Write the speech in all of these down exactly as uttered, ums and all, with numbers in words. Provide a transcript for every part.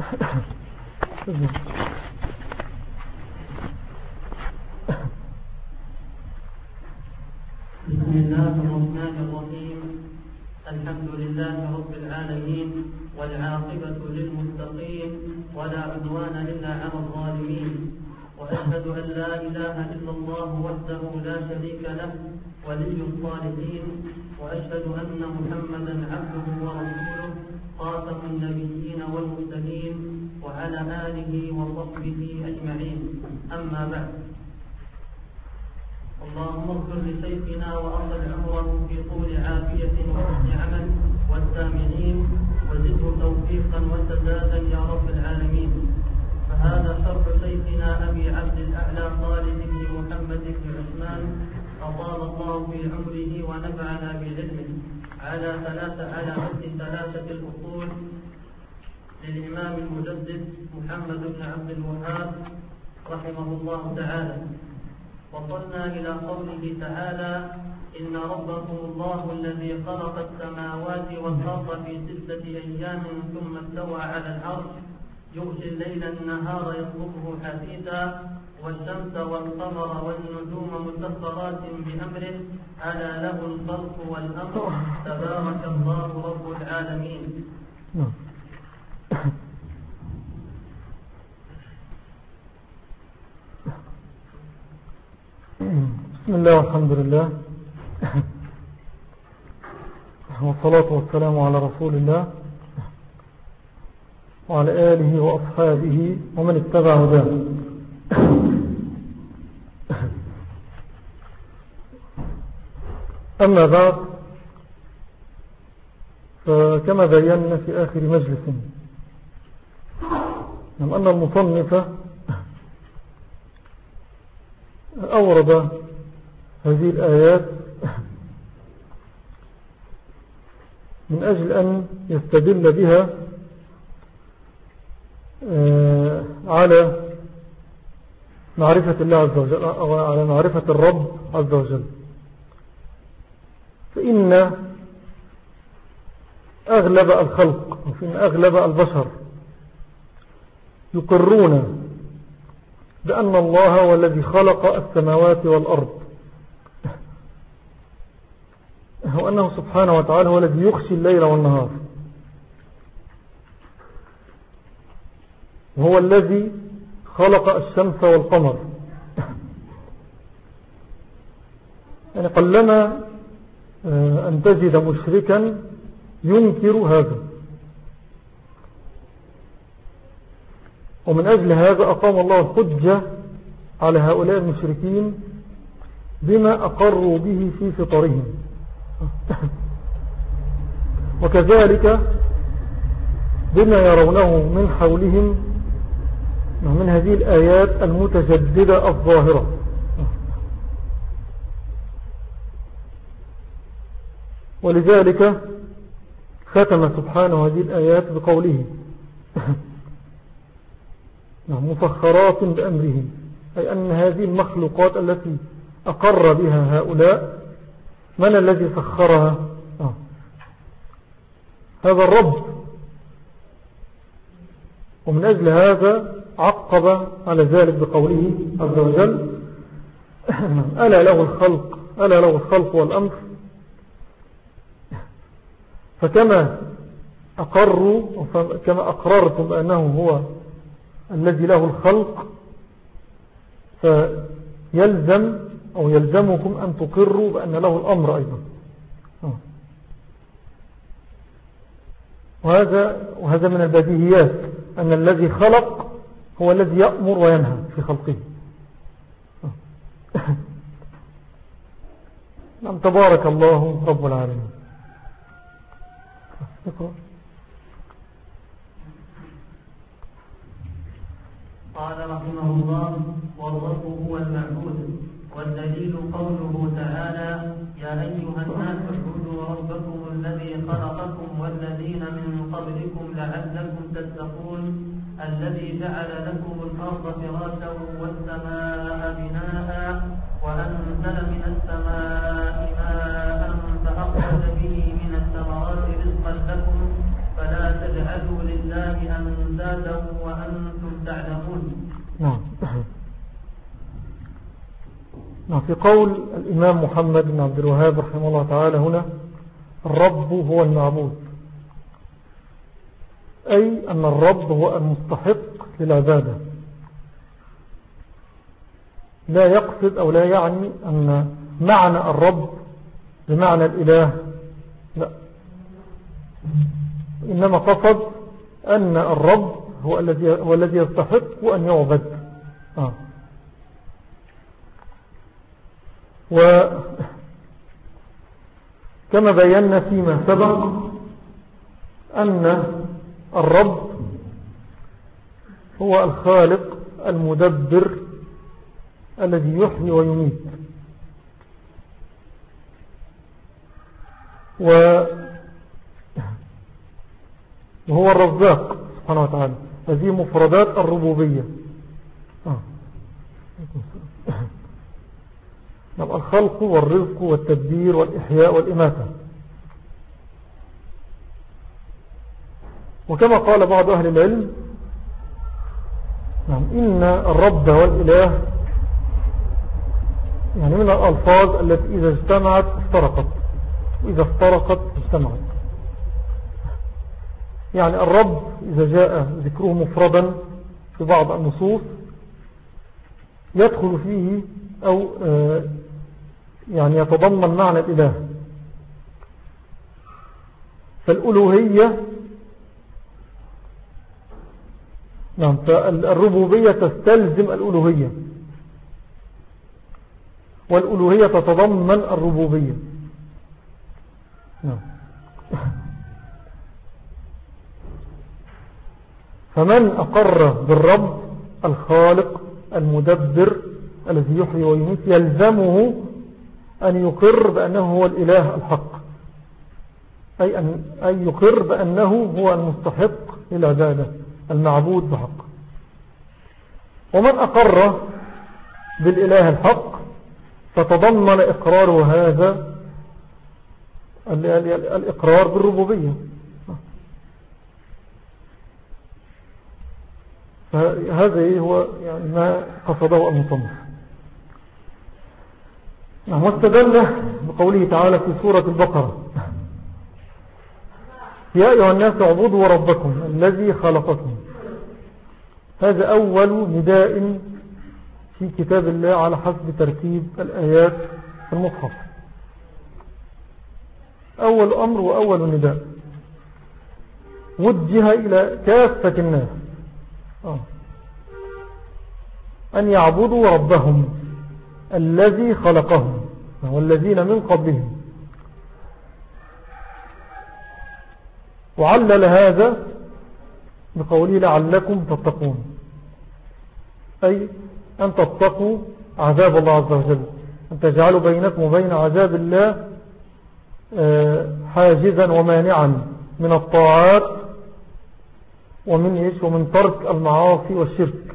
بسم الله الرحمن الرحيم. الحمد لله رب العالمين، والعاقبة للمتقين، ولا عدوان إلا على الظالمين، وأشهد أن لا إله إلا الله وحده لا شريك له ولي الصالحين، وأشهد أن محمدا عبده ورسوله خاتم النبيين والمرسلين، وعلى آله وصحبه أجمعين. أما بعد، اللهم اغفر لشيخنا وأطل عمره في طول عافية وحسن عمل والسامعين، وزده توفيقا وسدادا يا رب العالمين. فهذا شرح شيخنا أبي عبد الأعلى خالد بن محمد بن عثمان أطال الله في عمره ونفعنا بعلمه، على ثلاثة على متن ثلاثة الأصول للإمام المجدد محمد بن عبد الوهاب رحمه الله تعالى. وصلنا إلى قوله تعالى: إن ربكم الله الذي خلق السماوات والأرض في ستة أيام ثم استوى على العرش يغشي الليل النهار يطلبه حثيثا والشمس والقمر والنجوم مسخرات بأمره ألا له الخلق والأمر تبارك الله رب العالمين. بسم الله والحمد لله، والصلاة والسلام على رسول الله وعلى آله وأصحابه ومن اتبع هداه. أما بعد، فكما بينا في آخر مجلس أن المصنف أورد هذه الآيات من أجل أن يستدل بها على معرفة الله عز وجل أو على معرفة الرب عز وجل. فإن أغلب الخلق وفإن أغلب البشر يقرون بأن الله هو الذي خلق السماوات والأرض، وأنه سبحانه وتعالى هو الذي يخشي الليل والنهار، وهو الذي خلق الشمس والقمر. يعني قلما أن تجد مشركا ينكر هذا، ومن أجل هذا أقام الله الحجة على هؤلاء المشركين بما أقروا به في فطرهم. وكذلك بما يرونه من حولهم من هذه الآيات المتجددة الظاهرة. ولذلك ختم سبحانه هذه الآيات بقوله: مسخرات بأمره، أي أن هذه المخلوقات التي أقر بها هؤلاء من الذي سخرها؟ آه. هذا الرب. ومن أجل هذا عقب على ذلك بقوله عز وجل: ألا له الخلق ألا له الخلق والأمر. فكما أقروا كما أقررتم بأنه هو الذي له الخلق، فيلزم أو يلزمكم أن تقروا بأن له الأمر أيضا. وهذا, وهذا من البديهيات، أن الذي خلق هو الذي يأمر وينهى في خلقه. نعم، تبارك الله رب العالمين. قال رحمه الله: والرب هو المعبود، والدليل قوله تعالى: يا أيها الناس اعبدوا ربكم الذي خلقكم والذين من قبلكم لعلكم تتقون، الذي جعل لكم الأرض فراشا والسماء بناء وأنزل من السماء ماء فأخرج به من الثمرات رزقا لكم فلا تجعلوا لله لله أندادا وأنتم تعلمون. نعم. نعم. في قول الإمام محمد بن عبد الوهاب رحمه الله تعالى هنا الرب هو المعبود، أي أن الرب هو المستحق للعبادة. لا يقصد أو لا يعني أن معنى الرب بمعنى الإله، لا، إنما قصد أن الرب هو الذي هو الذي يستحق أن يعبد. آه. وكما بينا فيما سبق أن الرب هو الخالق المدبر الذي يحيي ويميت، وهو الرزاق سبحانه وتعالى. هذه مفردات الربوبية. آه. الخلق والرزق والتدبير والإحياء والإماتة. وكما قال بعض أهل العلم نعم إن الرب والإله يعني من الألفاظ التي إذا اجتمعت افترقت، وإذا افترقت اجتمعت. يعني الرب إذا جاء ذكره مفردا في بعض النصوص يدخل فيه أو يعني يتضمن معنى الإله. فالألوهية نعم فالربوبية تستلزم الألوهية، والألوهية تتضمن الربوبية. نعم. فمن أقر بالرب الخالق المدبر الذي يحيي ويميت يلزمه أن يقر بأنه هو الإله الحق، أي أن أن يقر بأنه هو المستحق للعبادة المعبود بحق. ومن أقر بالإله الحق فتضمن إقراره هذا الإقرار بالربوبية. فهذا هو يعني ما قصده المصنف. واستدل بقوله تعالى في سورة البقرة يا أيها الناس اعبدوا ربكم الذي خلقكم. هذا أول نداء في كتاب الله على حسب ترتيب الآيات في المصحف. أول أمر وأول نداء وجه إلى كافة الناس آه. أن يعبدوا ربهم الذي خلقهم والذين من قبلهم. وعلل هذا بقوله لعلكم تتقون، أي أن تتقوا عذاب الله عز وجل، أن تجعلوا بينكم وبين عذاب الله حاجزا ومانعا من الطاعات ومن إيش ومن ترك المعاصي والشرك.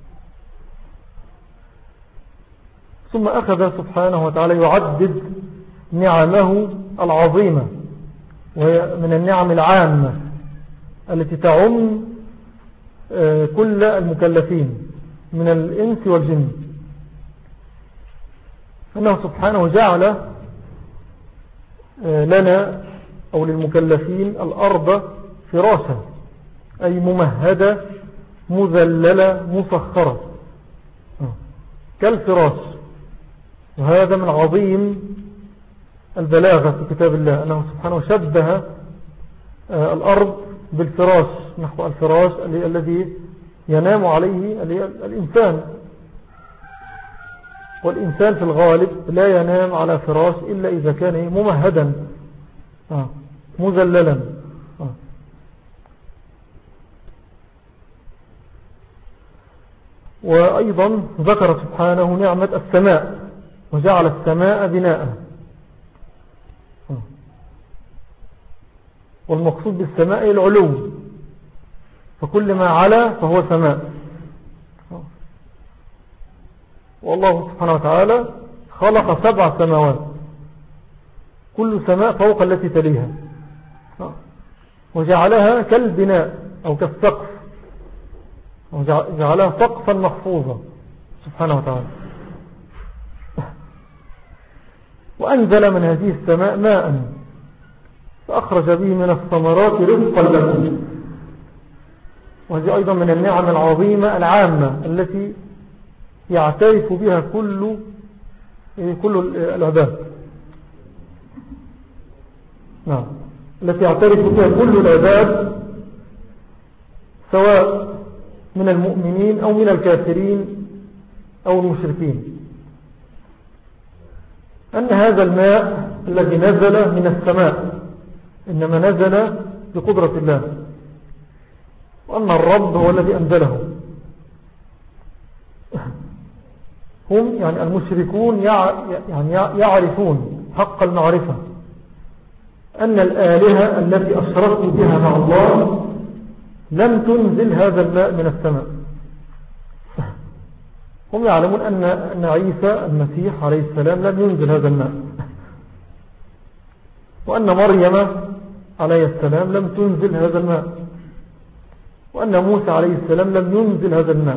ثم أخذ سبحانه وتعالى يعدد نعمه العظيمة، وهي من النعم العامة التي تعم كل المكلفين من الإنس والجن. أنه سبحانه جعل لنا أو للمكلفين الأرض فراشا، أي ممهدة مذللة مسخرة كالفراش. وهذا من عظيم البلاغة في كتاب الله، أنه سبحانه شبه الأرض بالفراش، نحو الفراش الذي ينام عليه الإنسان. والإنسان في الغالب لا ينام على فراش إلا إذا كان ممهدا مذللا. وأيضا ذكر سبحانه نعمة السماء، وجعل السماء بناء. والمقصود بالسماء العلو، فكل ما علا فهو سماء. والله سبحانه وتعالى خلق سبع سماوات كل سماء فوق التي تليها، وجعلها كالبناء أو كالسقف، جعلها سقفا محفوظا سبحانه وتعالى. وأنزل من هذه السماء ماء فأخرج به من الثمرات رزقا لكم. وهذه أيضا من النعم العظيمة العامة التي يعترف بها كل كل العباد. نعم، التي يعترف بها كل العباد سواء من المؤمنين أو من الكافرين أو المشركين، أن هذا الماء الذي نزل من السماء إنما نزل بقدرة الله، وأن الرب هو الذي أنزله. هم يعني المشركون يعني يعرفون حق المعرفة أن الآلهة التي أشركوا بها مع الله لم تنزل هذا الماء من السماء. هم يعلمون أن أن عيسى المسيح عليه السلام لم ينزل هذا الماء، وأن مريم عليه السلام لم تنزل هذا الماء، وأن موسى عليه السلام لم ينزل هذا الماء.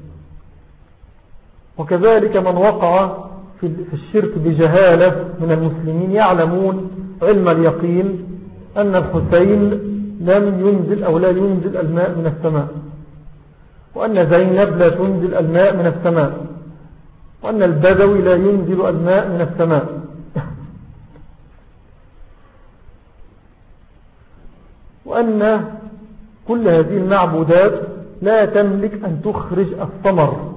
وكذلك من وقع في الشرك بجهالة من المسلمين يعلمون علم اليقين أن الحسين لم ينزل أو لا ينزل الماء من السماء، وأن زينب لا تنزل الماء من السماء، وأن البدوي لا ينزل الماء من السماء. وأن كل هذه المعبودات لا تملك أن تخرج الثمر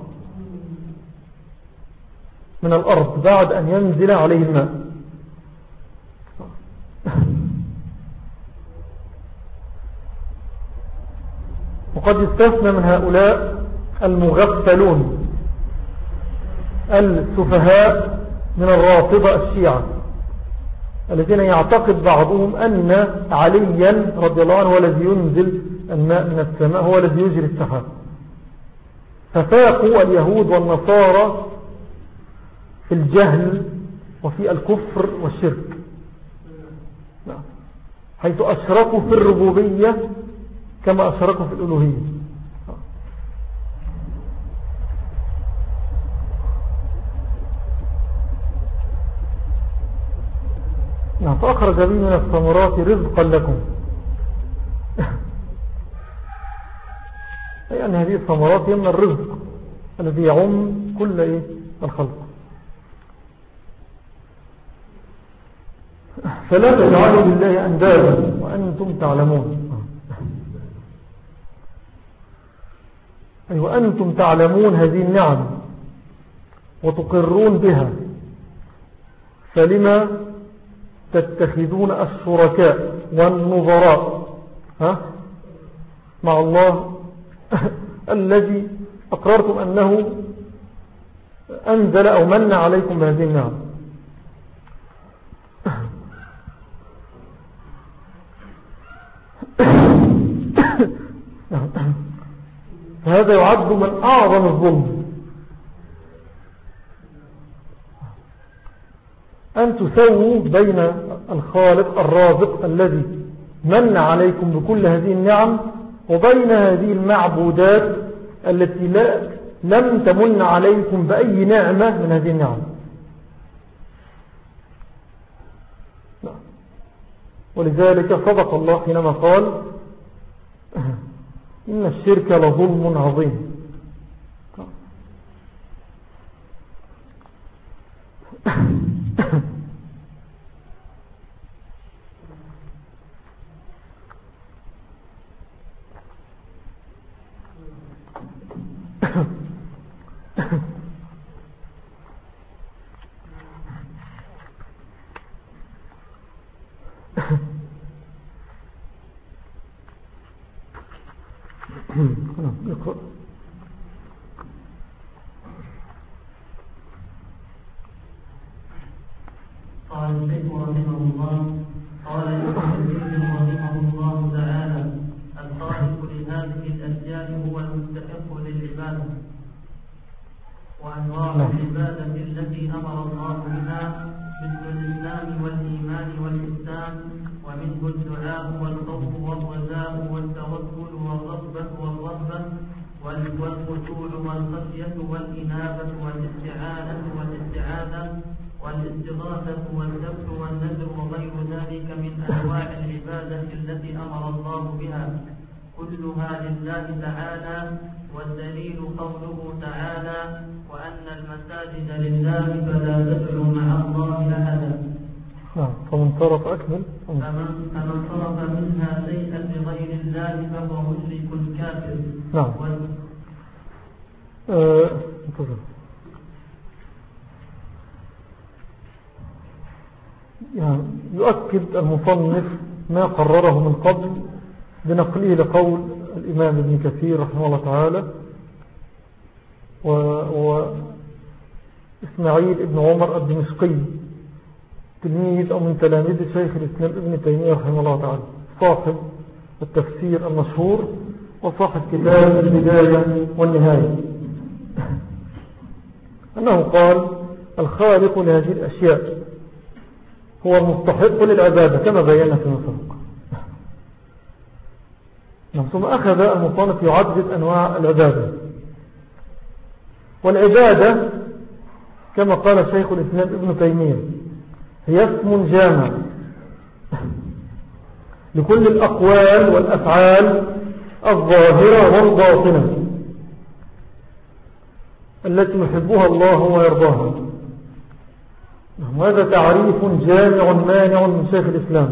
من الأرض بعد أن ينزل عليه الماء. وقد يستثنى من هؤلاء المغفلون السفهاء من الرافضة الشيعة الذين يعتقد بعضهم أن عليا رضي الله عنه هو الذي ينزل الماء من السماء، هو الذي يجري السحاب. ففاقوا اليهود والنصارى في الجهل وفي الكفر والشرك، حيث أشركوا في الربوبية كما أشركوا في الألوهية. نعم، فأخرج به من الثمرات رزقا لكم. أي أن هذه الثمرات هي من الرزق الذي يعم كل إيه الخلق. فلا تجعلوا لله أندادا وأنتم تعلمون. أي وأنتم تعلمون هذه النعم وتقرون بها، فلما تتخذون الشركاء والنظراء ها مع الله الذي أقررتم أنه أنزل أو من عليكم بهذه النعم. هذا يعد من أعظم الظلم، أن تسووا بين الخالق الرازق الذي من عليكم بكل هذه النعم وبين هذه المعبودات التي لا لم تمن عليكم بأي نعمة من هذه النعم. ولذلك صدق الله حينما قال إن الشرك لظلم عظيم. اقرأ. قال الشيخ رحمه الله قال الشيخ رحمه الله تعالى الخالق لهذه الأشياء هو المستحق للعبادة، وأنواع العبادة التي أمر الله بها مثل الإسلام والإيمان والإحسان، ومنه الدعاء والخوف والرجاء والتوكل والخشوع والخشية والإنابة والاستعانة والاستعاذة والاستغاثة والذبح والنذر وغير ذلك من أنواع العبادة التي أمر الله بها كلها لله تعالى. والدليل قوله تعالى: وأن المساجد لله فلا تدعوا مع الله أحدا. نعم. فمن صرف أكمل فمن, فمن صرف منها شيئا لغير الله فهو مشرك كافر. نعم. آه، انتظر. يعني يؤكد المصنف ما قرره من قبل بنقله لقول الإمام ابن كثير رحمه الله تعالى و, و إسماعيل ابن عمر الدمشقي تلميذ أو من تلاميذ شيخ الإسلام ابن تيمية رحمه الله تعالى، صاحب التفسير المشهور وصاحب كتاب البداية والنهاية، أنه قال: الخالق لهذه الأشياء هو المستحق للعبادة كما بينا في مسبق. ثم أخذ المصنف يعدد أنواع العبادة. والعبادة كما قال شيخ الإسلام ابن تيمية هي اسم جامع لكل الأقوال والأفعال الظاهرة والباطنة التي يحبها الله ويرضاها. هذا تعريف جامع مانع من شيخ الإسلام.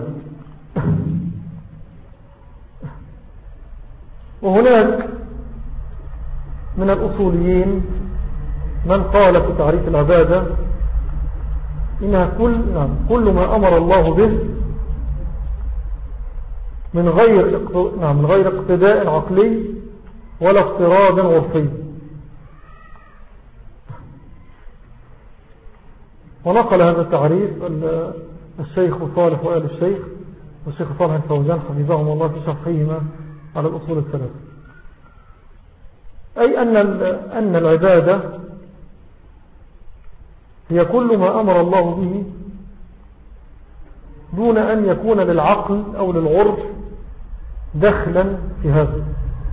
وهناك من الأصوليين من قال في تعريف العبادة إنها كل, نعم كل ما أمر الله به من غير نعم من غير اقتداء عقلي ولا افتراض عرفي. ونقل هذا التعريف الشيخ صالح وآل الشيخ والشيخ صالح الفوزان حفظهم الله في شرحهما على الأصول الثلاثة. أي أن أن العبادة هي كل ما أمر الله به دون أن يكون للعقل أو للعرف دخلا في هذا.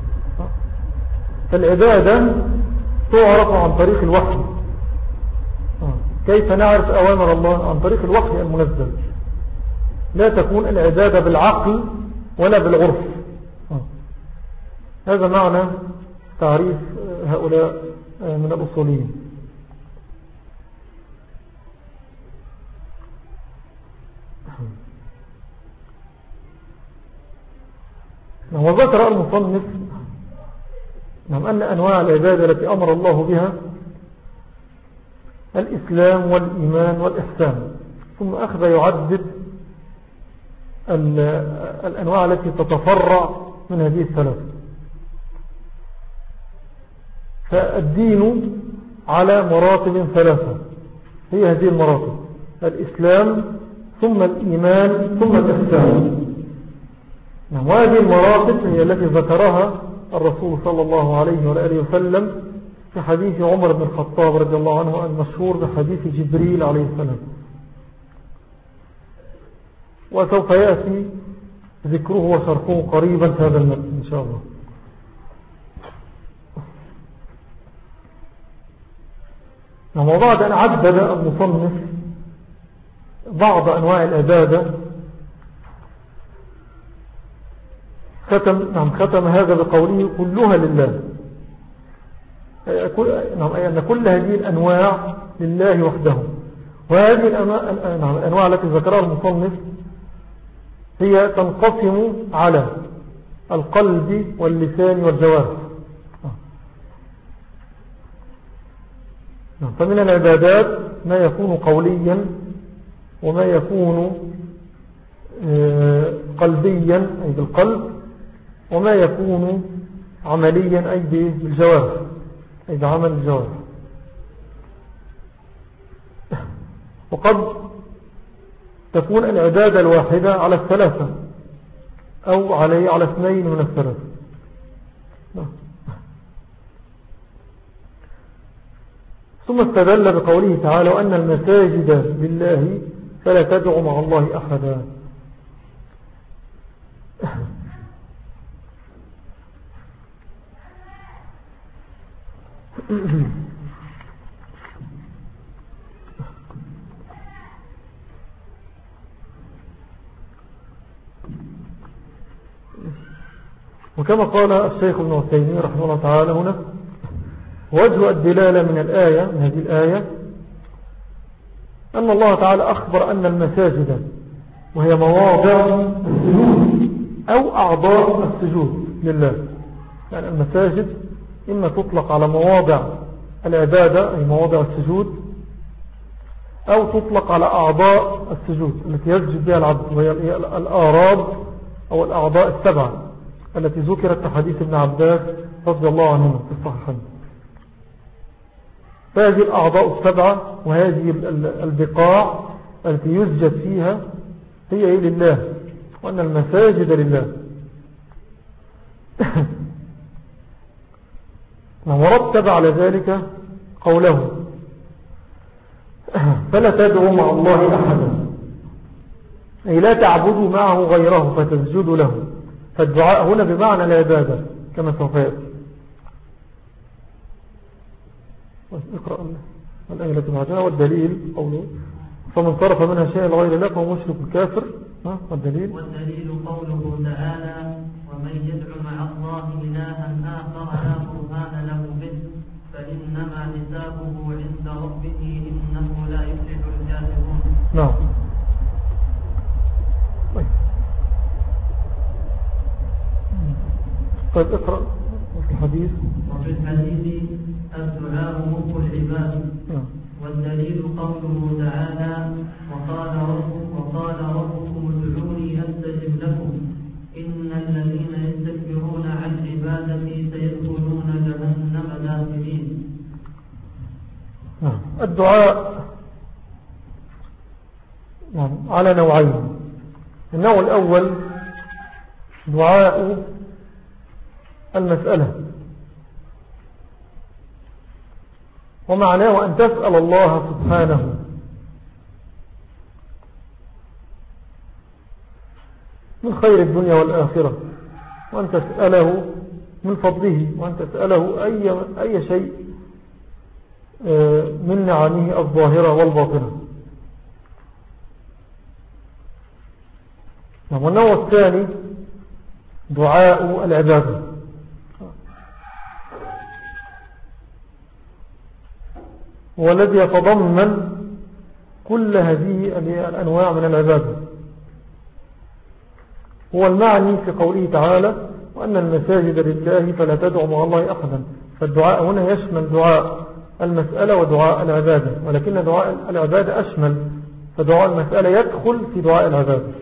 فالعبادة تعرف عن طريق الوحي. كيف نعرف أوامر الله؟ عن طريق الوحي المنزل. لا تكون العبادة بالعقل ولا بالعرف. هذا معنى تعريف هؤلاء من الأصوليين. وذكر المصنف نعم أن أنواع العبادة التي أمر الله بها الإسلام والإيمان والإحسان، ثم أخذ يعدد الأنواع التي تتفرع من هذه الثلاثة. فالدين على مراتب ثلاثة، هي هذه المراتب: الإسلام ثم الإيمان ثم الإحسان. وهذه المراتب هي التي ذكرها الرسول صلى الله عليه وآله وسلم في حديث عمر بن الخطاب رضي الله عنه المشهور بحديث جبريل عليه السلام، وسوف يأتي ذكره وشرحه قريبا في هذا المتن إن شاء الله. وبعد أن عدد المصنف بعض أنواع العبادة ختم, نعم ختم هذا بقوله: كلها لله. نعم أي أن كل هذه الأنواع لله وحده. وهذه الأنواع التي ذكرها المصنف هي تنقسم على القلب واللسان والجوارح. فمن العبادات ما يكون قوليا وما يكون قلبيا أي بالقلب، وما يكون عمليا أي بالجوارح أي بعمل الجوارح. وقد تكون العبادة الواحدة على الثلاثة أو على على اثنين من الثلاثة. ثم استدل بقوله تعالى: وأن المساجد لله فلا تدعوا مع الله أحدا. وكما قال الشيخ ابن عثيمين رحمه الله تعالى هنا وجه الدلالة من الآية من هذه الآية أن الله تعالى أخبر أن المساجد وهي مواضع السجود أو أعضاء السجود لله. يعني المساجد إما تطلق على مواضع العبادة أي مواضع السجود أو تطلق على أعضاء السجود التي يسجد بها العبد وهي الآراب أو الأعضاء السبعة التي ذكرت في حديث ابن عباس رضي الله عنهما في الصحيحين. فهذه الأعضاء السبعة وهذه البقاع التي يسجد فيها هي لله وأن المساجد لله. ورتب على ذلك قوله فلا تدعوا مع الله أحدا أي لا تعبدوا معه غيره فتسجدوا له. فالدعاء هنا بمعنى العبادة كما سوف يأتي. اقرأ الآية التي بعدها والدليل قوله فمن صرف منها شيء لغير الله فهو مشرك الكافر. والدليل والدليل قوله تعالى ومن يدعو مع الله إلها آخر لا برهان له به فإنما حسابه عند ربه إنه لا يفلح الكافرون. نعم. طيب اقرأ في الحديث. وفي الحديث الدعاء مخ العباد. والدليل قوله تعالى وقال ربكم وقال ربكم ادعوني أستجب لكم إن الذين يستكبرون عن عبادتي سيدخلون جهنم داخلين. الدعاء يعني على نوعين. النوع الأول دعاء المسألة ومعناه أن تسأل الله سبحانه من خير الدنيا والآخرة وأن تسأله من فضله وأن تسأله أي, أي شيء من نعمه الظاهرة والباطنة. والنوع الثاني دعاء العبادة والذي يتضمن كل هذه الأنواع من العبادة. هو المعني في قوله تعالى وأن المساجد لله فلا تدعوا مع الله أحدا. فالدعاء هنا يشمل دعاء المسألة ودعاء العبادة ولكن دعاء العبادة أشمل فدعاء المسألة يدخل في دعاء العبادة.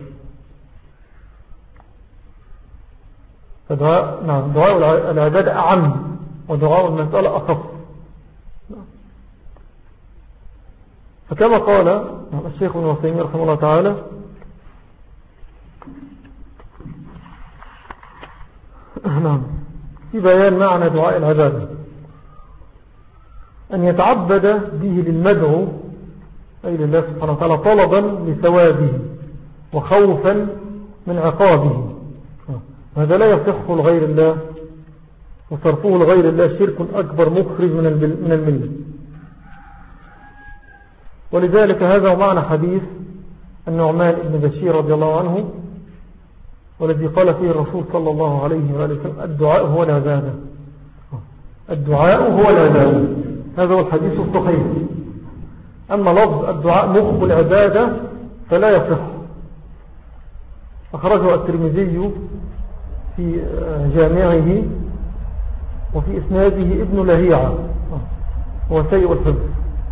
فدعاء نعم دعاء العبادة أعم ودعاء المسألة أخف. فكما قال الشيخ ابن عثيمين رحمه الله تعالى نعم في بيان معنى دعاء العبادة أن يتعبد به للمدعو أي لله سبحانه وتعالى طلبا لثوابه وخوفا من عقابه. هذا لا يصح لغير الله وصرفه لغير الله شرك أكبر مخرج من الملة. ولذلك هذا معنى حديث النعمان بن بشير رضي الله عنه والذي قال فيه الرسول صلى الله عليه وآله وسلم الدعاء هو العبادة. الدعاء هو العبادة هذا هو الحديث الصحيح. أما لفظ الدعاء مخ العبادة فلا يصح. أخرجه الترمذي في جامعه وفي إسناده ابن لهيعة هو سيء الحفظ.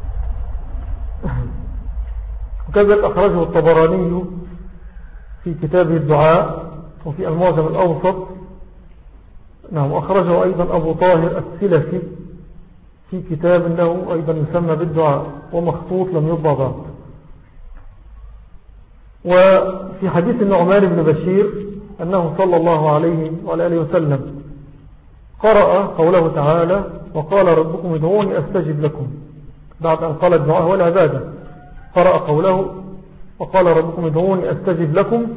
وكذلك أخرجه الطبراني في كتابه الدعاء وفي المعجم الأوسط. نعم أخرجه أيضا أبو طاهر السلفي في كتاب له أيضا يسمى بالدعاء ومخطوط لم يطبع بعد. وفي حديث النعمان بن بشير أنه صلى الله عليه وآله وسلم قرأ قوله تعالى وقال ربكم ادعوني أستجب لكم بعد أن قال الدعاء هو العبادة. قرأ قوله وقال ربكم ادعوني أستجب لكم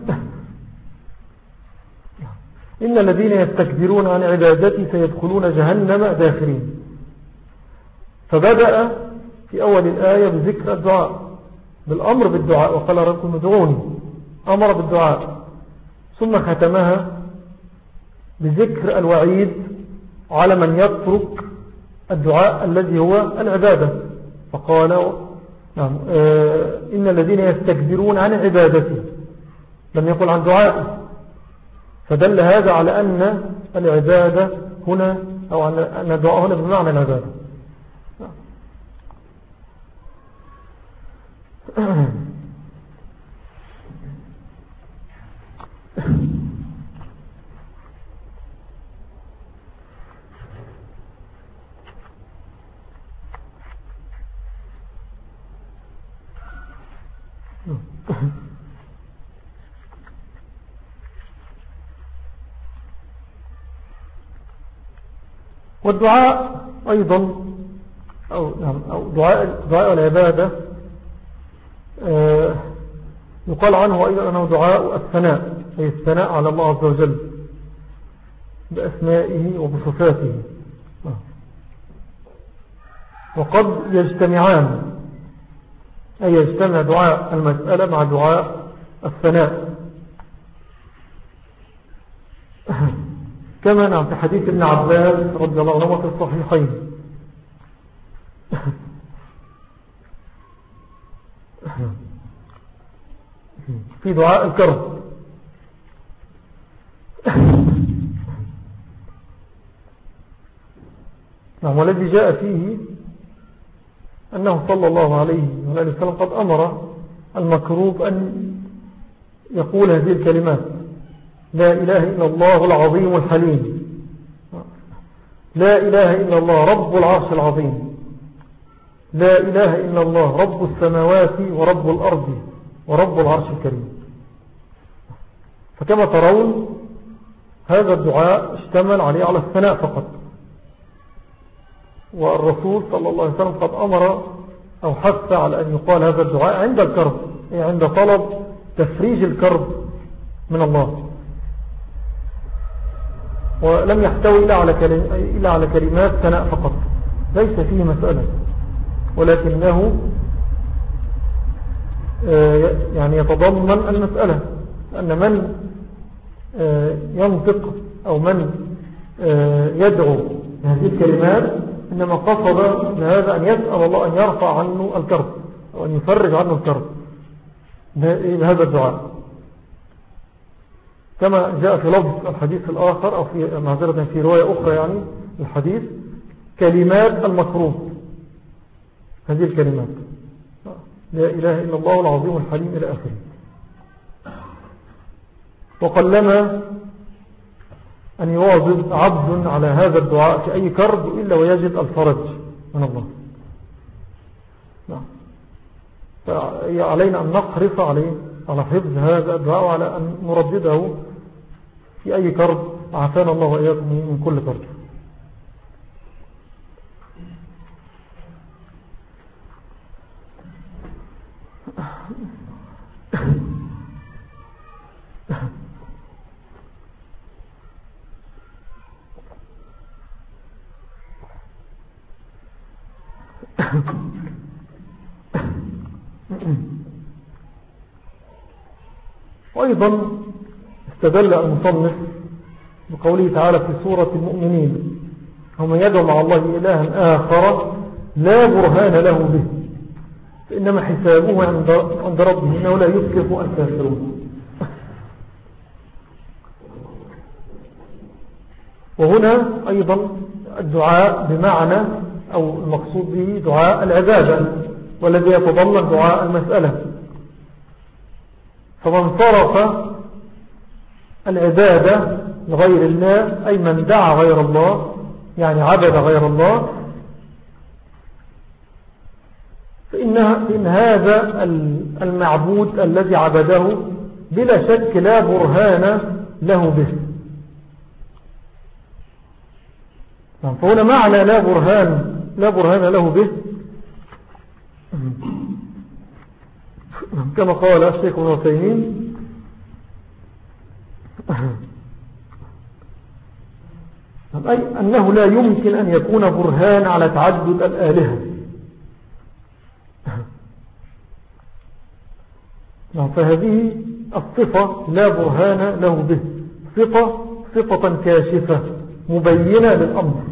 إن الذين يستكبرون عن عبادتي سيدخلون جهنم داخرين. فبدأ في أول الآية بذكر الدعاء بالأمر بالدعاء، وقال ربكم ادعوني، أمر بالدعاء، ثم ختمها بذكر الوعيد على من يترك الدعاء الذي هو العبادة، فقال نعم آه إن الذين يستكبرون عن عبادتي، لم يقل عن دعاء، فدل هذا على أن العبادة هنا أو أن الدعاء هنا بمعنى العبادة. والدعاء أيضا أو, أو دعاء, دعاء العبادة يقال عنه أيضا أنه دعاء الثناء، أي الثناء على الله عز وجل بأسمائه وبصفاته، وقد يجتمعان، أي يجتمع دعاء المسألة مع دعاء الثناء، كما نعم في حديث ابن عباس رضي الله عنه في الصحيحين في دعاء الكرب نعم، والذي جاء فيه أنه صلى الله عليه وسلم قد أمر المكروب أن يقول هذه الكلمات: لا إله إلا الله العظيم الحليم، لا إله إلا الله رب العرش العظيم، لا إله إلا الله رب السماوات ورب الأرض ورب العرش الكريم. فكما ترون هذا الدعاء اشتمل عليه على الثناء فقط، والرسول صلى الله عليه وسلم قد أمر أو حث على أن يقال هذا الدعاء عند الكرب، يعني عند طلب تفريج الكرب من الله، ولم يحتوي إلا على, إلا على كلمات ثناء فقط، ليس فيه مسألة، ولكنه يعني يتضمن المسألة أن من ينطق أو من يدعو هذه الكلمات إنما قصد من هذا أن يسأل الله أن يرفع عنه الكرب أو أن يفرج عنه الكرب بهذا الدعاء، كما جاء في لفظ الحديث الآخر أو في معذرة في رواية أخرى يعني الحديث: كلمات المكروب، هذه الكلمات لا إله إلا الله العظيم الحليم إلى آخره. وقلما أن يواظب عبد على هذا الدعاء في أي كرب إلا ويجد الفرج من الله. فعلينا أن نحرص عليه على حفظ هذا الدعاء وعلى أن نردده في أي كرب عافانا الله وإياكم من كل كرب. وأيضا استدل المصنف بقوله تعالى في سورة المؤمنين: هم يدعو مع الله إلها آخر لا برهان له به فإنما حسابه عند ربه إنه لا يفلح الكافرون. وهنا أيضا الدعاء بمعنى أو المقصود به دعاء العبادة والذي يتضمن دعاء المسألة. فمن صرف العبادة لغير الله أي من دعا غير الله يعني عبد غير الله فإن, فإن هذا المعبود الذي عبده بلا شك لا برهان له به. فهنا معنى لا برهان لا برهان له به كما قال الشيخ ابن عثيمين: أي أنه لا يمكن أن يكون برهان على تعدد الآلهة. فهذه الصفة لا برهان له به، صفة صفة كاشفة مبينة للأمر،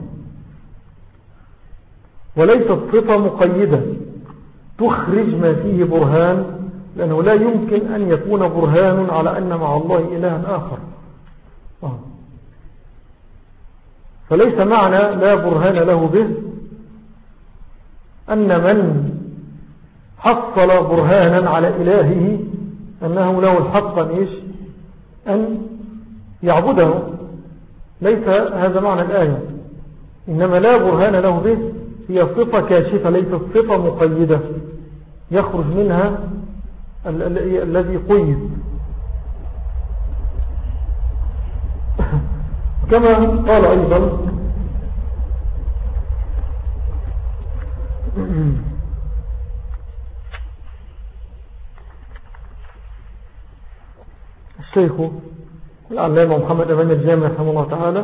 وليست صفة مقيدة تخرج ما فيه برهان، لأنه لا يمكن أن يكون برهان على أن مع الله إلها آخر. آه. فليس معنى لا برهان له به أن من حصل برهانا على إلهه أنه له الحق أن, إيش؟ أن يعبده. ليس هذا معنى الآية، إنما لا برهان له به هي صفة كاشفة، ليست صفة مقيدة يخرج منها ال ال الذي قيد. كما قال أيضا الشيخ العلامة محمد أمان الجامع رحمه الله تعالى: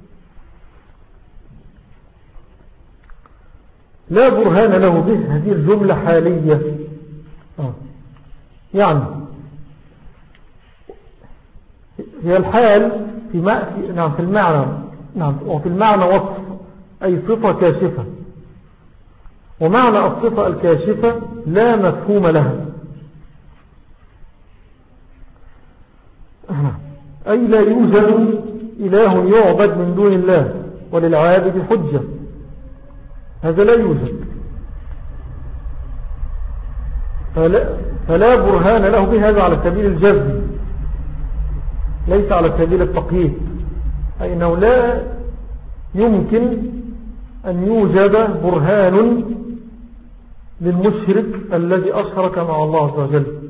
لا برهان له به، هذه الجملة حالية. آه. يعني هي الحال في, ما في, نعم في المعنى، نعم وفي المعنى وصف، أي صفة كاشفة، ومعنى الصفة الكاشفة لا مفهوم لها، أي لا يوجد إله يعبد من دون الله وللعابد حجة، هذا لا يوجد. فلا, فلا برهان له به، هذا على سبيل الجزم ليس على سبيل التقييد، أي أنه لا يمكن أن يوجد برهان للمشرك الذي أشرك مع الله عز وجل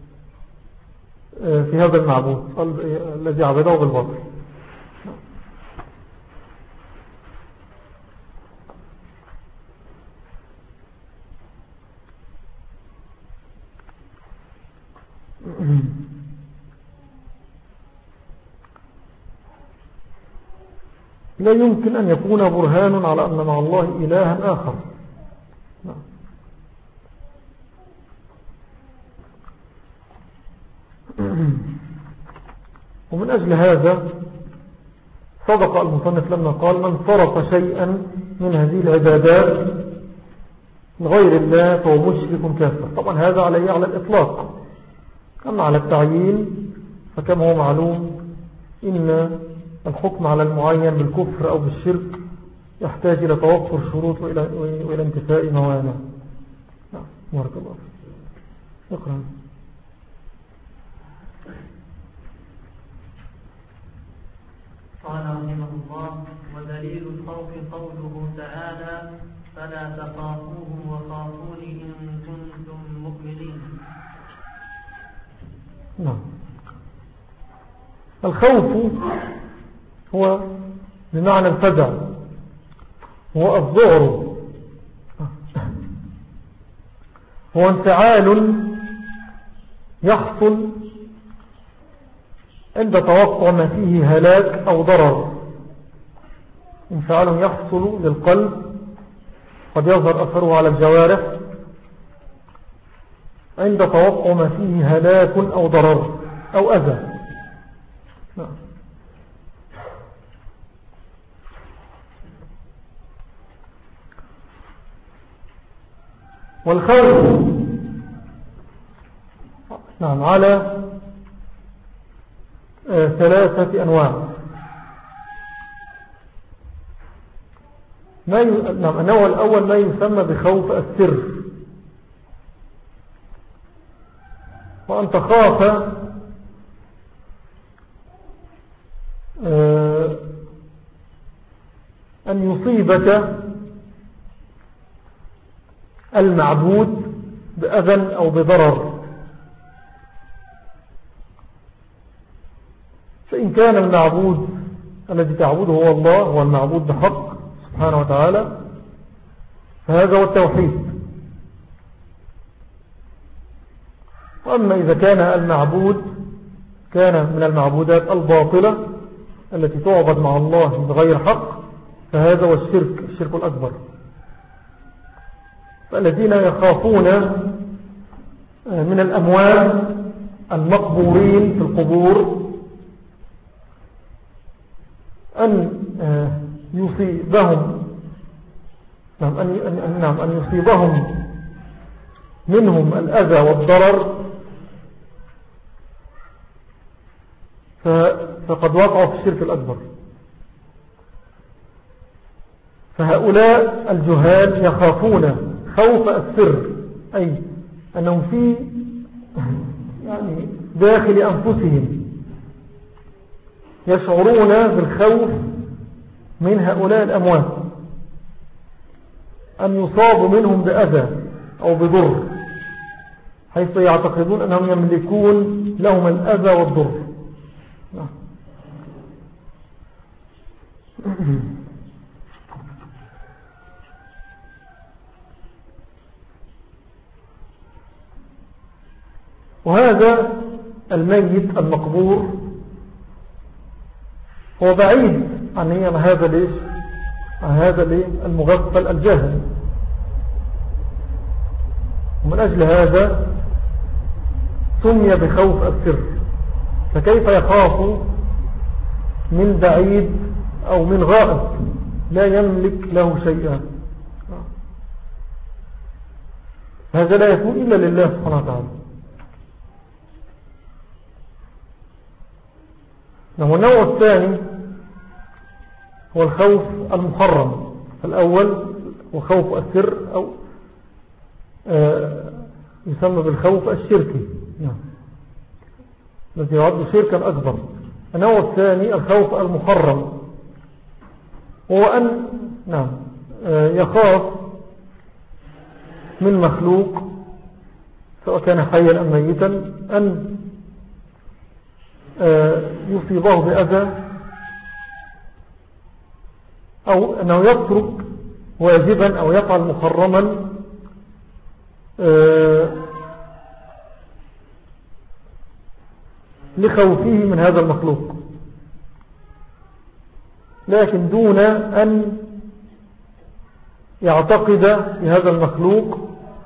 في هذا المعبود الذي عبده بالباطل. لا يمكن أن يكون برهان على أن مع الله إلها آخر. ومن أجل هذا صدق المصنف لما قال: من صرف شيئا من هذه العبادات لغير الله فهو مشرك كافر. طبعا هذا عليه على الإطلاق، أما على التعيين فكما هو معلوم إن الحكم على المعين بالكفر أو بالشرك يحتاج إلى توفر شروط وإلى, وإلى انتفاء موانع. نعم بارك الله فيك. شكرا. قال رحمه الله: ودليل الخوف قوله تعالى: فلا تخافوهم وخافوني إن كنتم مؤمنين. نعم. الخوف هو بمعنى الفزع، هو الذعر، هو انفعال يحصل عند توقع ما فيه هلاك أو ضرر، انفعال يحصل للقلب قد يظهر أثره على الجوارح عند توقع ما فيه هلاك أو ضرر أو أذى. والخوف نعم على آه ثلاثة أنواع. ما ي... نعم النوع الأول ما يسمى بخوف السر، وأن تخاف آه أن يصيبك المعبود بأذى أو بضرر، فإن كان المعبود الذي تعبده هو الله، هو المعبود بحق سبحانه وتعالى، فهذا هو التوحيد. وأما إذا كان المعبود كان من المعبودات الباطلة التي تعبد مع الله بغير حق، فهذا هو الشرك الشرك الأكبر. فالذين يخافون من الأموات المقبورين في القبور أن يصيبهم نعم أن, نعم أن يصيبهم منهم الأذى والضرر فقد وقعوا في الشرك الأكبر. فهؤلاء الجهال يخافون خوف السر، أي أنهم في يعني داخل أنفسهم يشعرون بالخوف من هؤلاء الأموات أن يصابوا منهم بأذى أو بضر، حيث يعتقدون أنهم يملكون لهم الأذى والضر. وهذا الميت المقبور هو بعيد عن هذا ليش عن هذا المغفل الجاهل، ومن أجل هذا سمي بخوف السر. فكيف يخاف من بعيد أو من غائب لا يملك له شيئا؟ هذا لا يكون إلا لله سبحانه وتعالى. والنوع الثاني هو الخوف المحرم. الأول هو خوف السر أو آه يسمى بالخوف الشركي، نعم، الذي يعد شركا أكبر. النوع الثاني الخوف المحرم، هو أن نعم آه يخاف من مخلوق سواء كان حيا أم ميتا أن آه يصيبه بأذى، أو أنه يترك واجبا أو يفعل محرما آه لخوفه من هذا المخلوق، لكن دون أن يعتقد في هذا المخلوق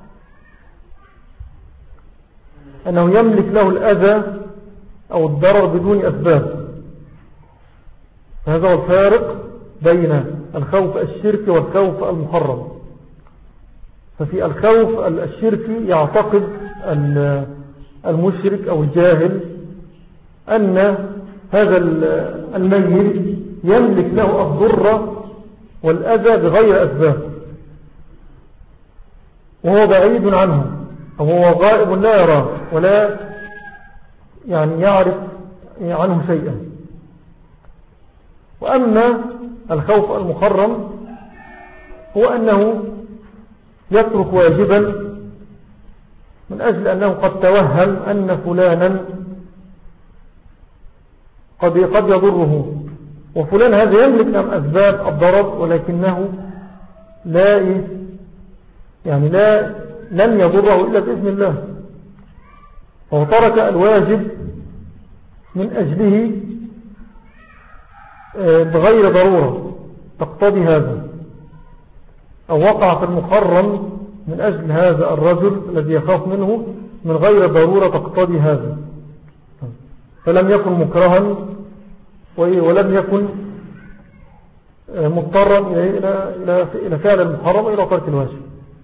أنه يملك له الأذى أو الضرر بدون أسباب. هذا هو الفارق بين الخوف الشركي والخوف المحرم. ففي الخوف الشركي يعتقد المشرك أو الجاهل أن هذا الميت يملك له الضر والأذى بغير أسباب، وهو بعيد عنه أو هو غائب لا يراه ولا يعني يعرف عنه شيئا. وأما الخوف المحرم هو أنه يترك واجبا من أجل أنه قد توهم أن فلانا قد قد يضره، وفلان هذا يملك من أسباب الضرر ولكنه لا يعني لا لن يضره إلا بإذن الله، فهو ترك الواجب من أجله بغير ضرورة تقتضي هذا، أو وقع في المحرم من أجل هذا الرجل الذي يخاف منه من غير ضرورة تقتضي هذا، فلم يكن مكرها ولم يكن مضطرا إلى فعل المحرم إلى ترك الواجب.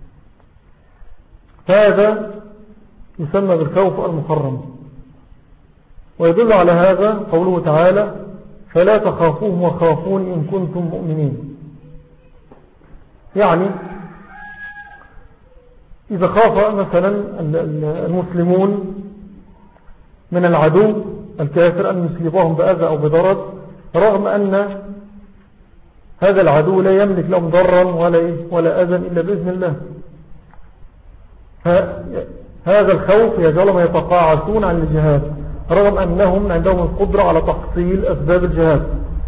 هذا يسمى بالخوف المحرم. ويدل على هذا قوله تعالى: فلا تخافوهم وخافون إن كنتم مؤمنين. يعني إذا خاف مثلا المسلمون من العدو الكافر أن يصيبهم بأذى أو بضرر، رغم أن هذا العدو لا يملك لهم ضرا ولا, ولا أذى إلا بإذن الله، هذا الخوف يجعلهم يتقاعسون عن الجهاد رغم أنهم عندهم القدرة على تحصيل أسباب الجهاد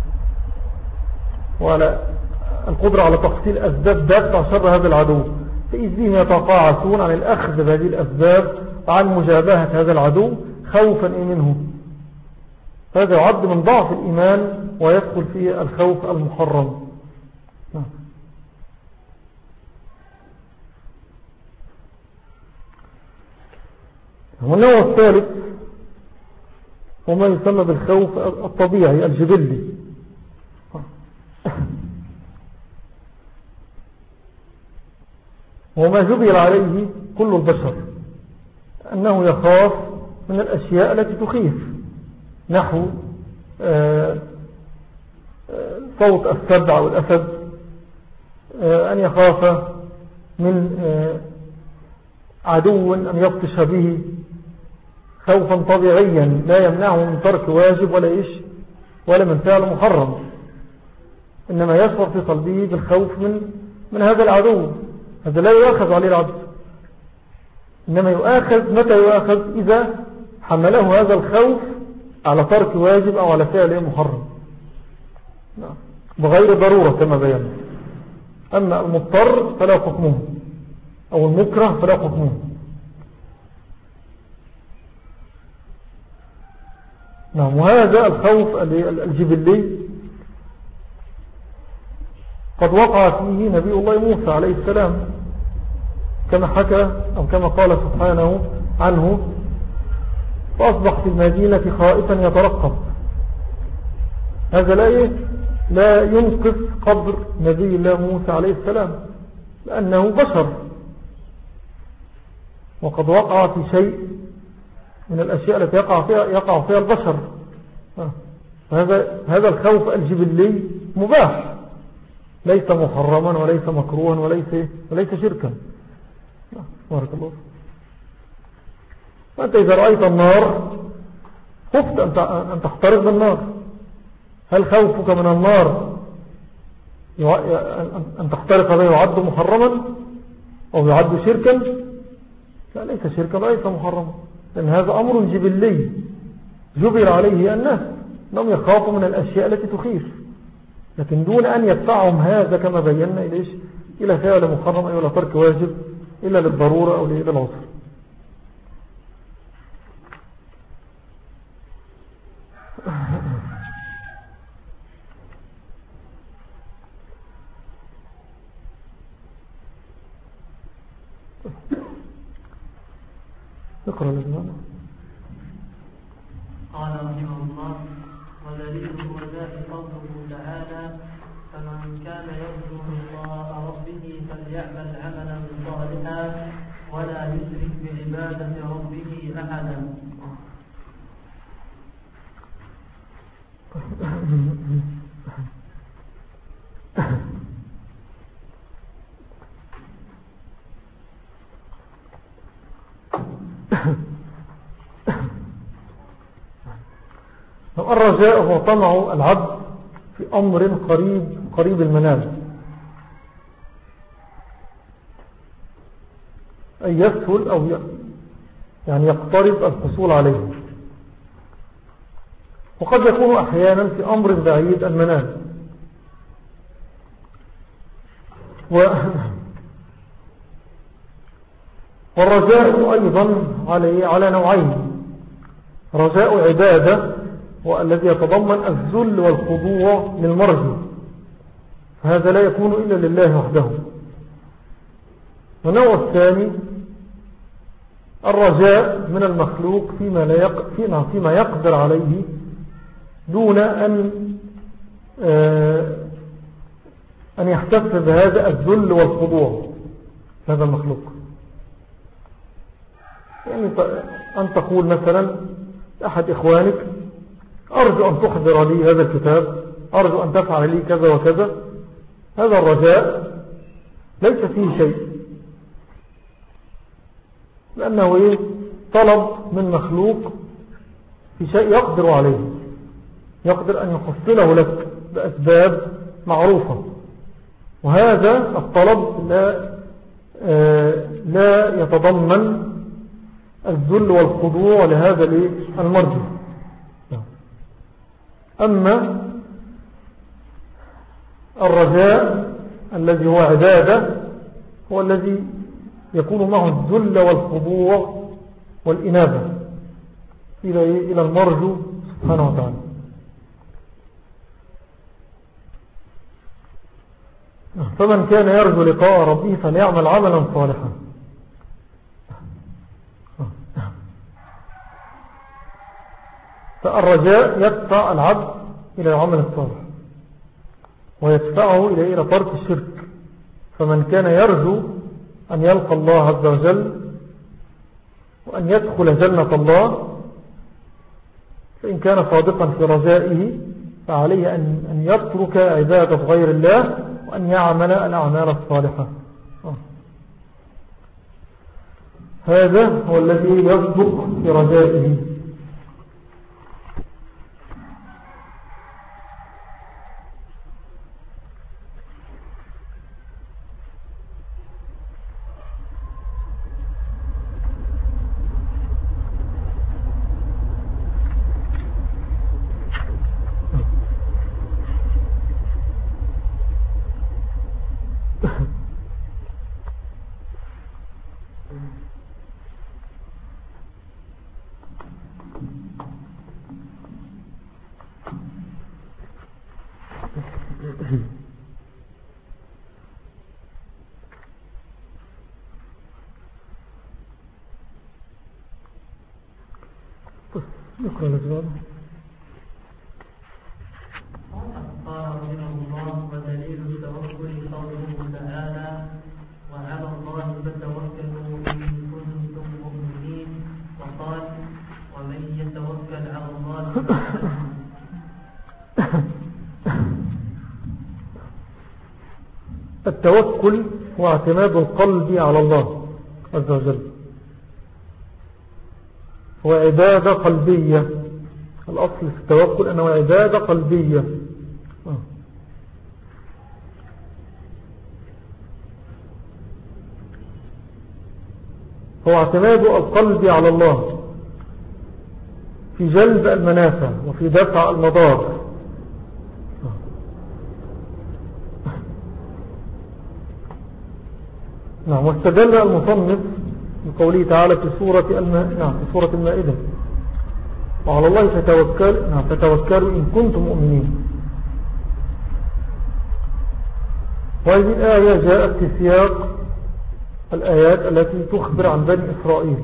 وعلى القدرة على تحصيل أسباب دفع شر هذا العدو، فإذن يتقاعسون عن الأخذ بهذه الأسباب عن مجابهة هذا العدو خوفا منه. هذا يعد من ضعف الإيمان ويدخل فيه الخوف المحرم. والنوع الثالث وما يسمى بالخوف الطبيعي الجبلي. وما جبل عليه كل البشر أنه يخاف من الأشياء التي تخيف، نحو صوت السبع والأسد، أن يخاف من عدو أن يبطش به خوفا طبيعيا لا يمنعه من ترك واجب ولا إيش ولا من فعل محرم، إنما يشعر في قلبه بالخوف من من هذا العدو. هذا لا يؤاخذ عليه العبد، إنما يؤاخذ متى يؤاخذ؟ إذا حمله هذا الخوف على ترك واجب أو على فعل محرم بغير ضرورة كما بينا. أما المضطر فلا حكمه، أو المكره فلا حكمه. نعم. وهذا الخوف الجبلي قد وقع فيه نبي الله موسى عليه السلام، كما حكى أو كما قال سبحانه عنه: فأصبح في المدينة خائفا يترقب. هذا لا لا ينقص قدر نبي الله موسى عليه السلام، لأنه بشر، وقد وقع في شيء من الأشياء التي يقع فيها, يقع فيها البشر. هذا هذا الخوف الجبلي مباح، ليس محرما وليس مكروها وليس وليس شركا. بارك الله. فأنت إذا رأيت النار خفت أن تحترق بالنار، هل خوفك من النار أن تحترق به يعد محرما أو يعد شركا؟ لا، ليس شركا وليس محرما، لأن هذا أمر جبلي جبل عليه الناس، أنهم يخافوا من الأشياء التي تخيف، لكن دون أن يدفعهم هذا كما بينا إليش إلى فعل محرم أو إلى ترك واجب إلا للضرورة أو للعذر. اقرأ لنا. قال رحمه الله: ودليل الرجاء قوله تعالى: فمن كان يرجو لقاء ربه فليعمل عملا صالحا ولا يشرك بعبادة ربه أحدا. الرجاء هو طمع العبد في أمر قريب قريب المنال، أن يسهل أو يعني يقترب الحصول عليه، وقد يكون أحيانا في أمر بعيد المنال. والرجاء أيضا على على نوعين: رجاء عبادة والذي يتضمن الذل والخضوع للمرجو، فهذا لا يكون إلا لله وحده. والنوع الثاني الرجاء من المخلوق فيما, لا يق... فيما, فيما يقدر عليه دون أن آه أن يحتف بهذا الذل والخضوع هذا المخلوق. يعني أن تقول مثلا أحد إخوانك: أرجو أن تحضر لي هذا الكتاب، أرجو أن تفعل لي كذا وكذا. هذا الرجاء ليس فيه شيء، لأنه إيه؟ طلب من مخلوق في شيء يقدر عليه، يقدر أن يحصله لك بأسباب معروفة، وهذا الطلب لا, آه لا يتضمن الذل والخضوع لهذا المرجو. أما الرجاء الذي هو عبادة هو الذي يكون معه الذل والخضوع والإنابة إلى إلى المرجو سبحانه وتعالى. فمن كان يرجو لقاء ربه فليعمل عملا صالحا. فالرجاء يدفع العبد إلى العمل الصالح ويدفعه إلى ترك الشرك. فمن كان يرجو أن يلقى الله عز وجل وأن يدخل جنة الله فإن كان صادقا في رجائه فعليه أن يترك عبادة غير الله وأن يعمل الأعمال الصالحة. هذا هو الذي يصدق في رجائه. نقرأ الأجواب. قال رحمه الله: ودليل التوكل قوله تعالى: وعلى الله فتوكلوا إن كنتم مؤمنين. وقال: ومن يتوكل على الله التوكل هو اعتماد القلب على الله عز وجل، هو عبادة قلبية. الأصل في التوكل أنه عبادة قلبية. هو اعتماد القلب على الله في جلب المنافع وفي دفع المضار. نعم. واستدل المصنف بقوله تعالى في سورة المائدة، نعم في سورة المائدة: وعلى الله فتوكل نعم فتوكلوا إن كنتم مؤمنين. وهذه الآية جاءت في سياق الآيات التي تخبر عن بني إسرائيل،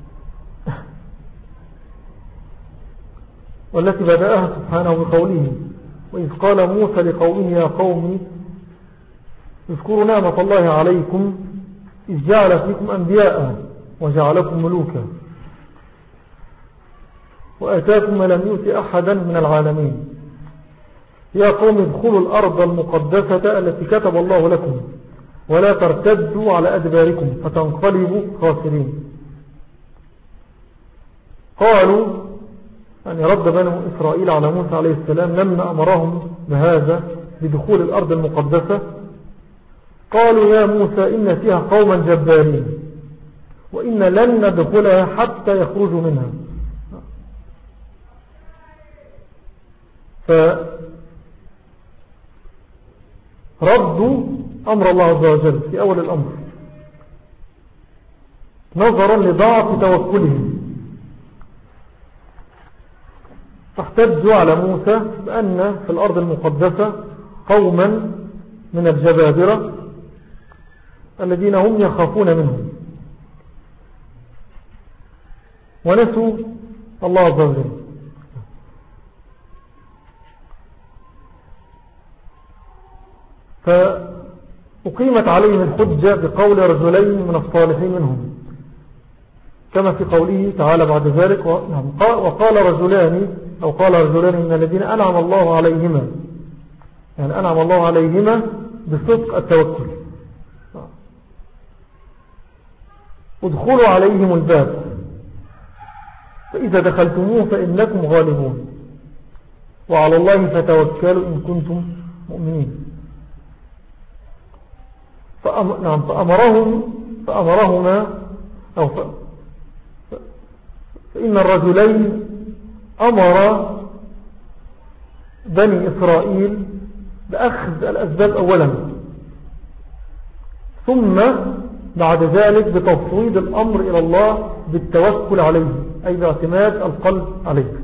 والتي بدأها سبحانه بقوله: وإذ قال موسى لقومه يا قوم اذكروا نعمة الله عليكم إذ جعل فيكم أنبياء وجعلكم ملوكا وآتاكم ما لم يؤت أحدا من العالمين يا قوم ادخلوا الأرض المقدسة التي كتب الله لكم ولا ترتدوا على أدباركم فتنقلبوا خاسرين. قالوا أن رد بنو إسرائيل على موسى عليه السلام لما أمرهم بهذا بدخول الأرض المقدسة، قالوا يا موسى إن فيها قوما جبارين وإن لن ندخلها حتى يخرجوا منها. فردوا أمر الله عز وجل في أول الأمر نظرا لضعف توكلهم، فاحتجوا على موسى بأن في الأرض المقدسة قوما من الجبابرة الذين هم يخافون منهم ونسوا الله عز وجل. فأقيمت عليهم الحجة بقول رجلين من الصالحين منهم كما في قوله تعالى بعد ذلك: وقال رجلان أو قال رجلان من الذين أنعم الله عليهما، يعني أنعم الله عليهما بصدق التوكل، ادخلوا عليهم الباب فإذا دخلتموه فإنكم غالبون وعلى الله فتوكلوا إن كنتم مؤمنين. فأم... نعم فأمرهم فأمرهما أو ف... فإن الرجلين أمر بني إسرائيل بأخذ الأسباب أولا ثم بعد ذلك بتفويض الأمر إلى الله بالتوكل عليه، أي باعتماد القلب عليه.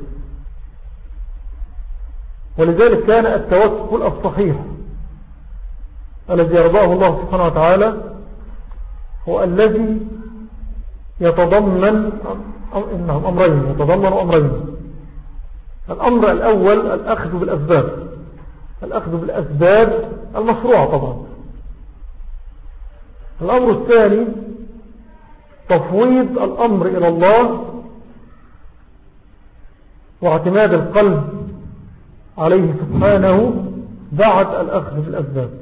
ولذلك كان التوكل الصحيح الذي يرضاه الله سبحانه وتعالى هو الذي يتضمن إنهم أمرين يتضمن أمرين. الأمر الأول الأخذ بالأسباب الأخذ بالأسباب المشروعة طبعا. الأمر الثاني تفويض الأمر إلى الله واعتماد القلب عليه سبحانه بعد الأخذ بالأسباب.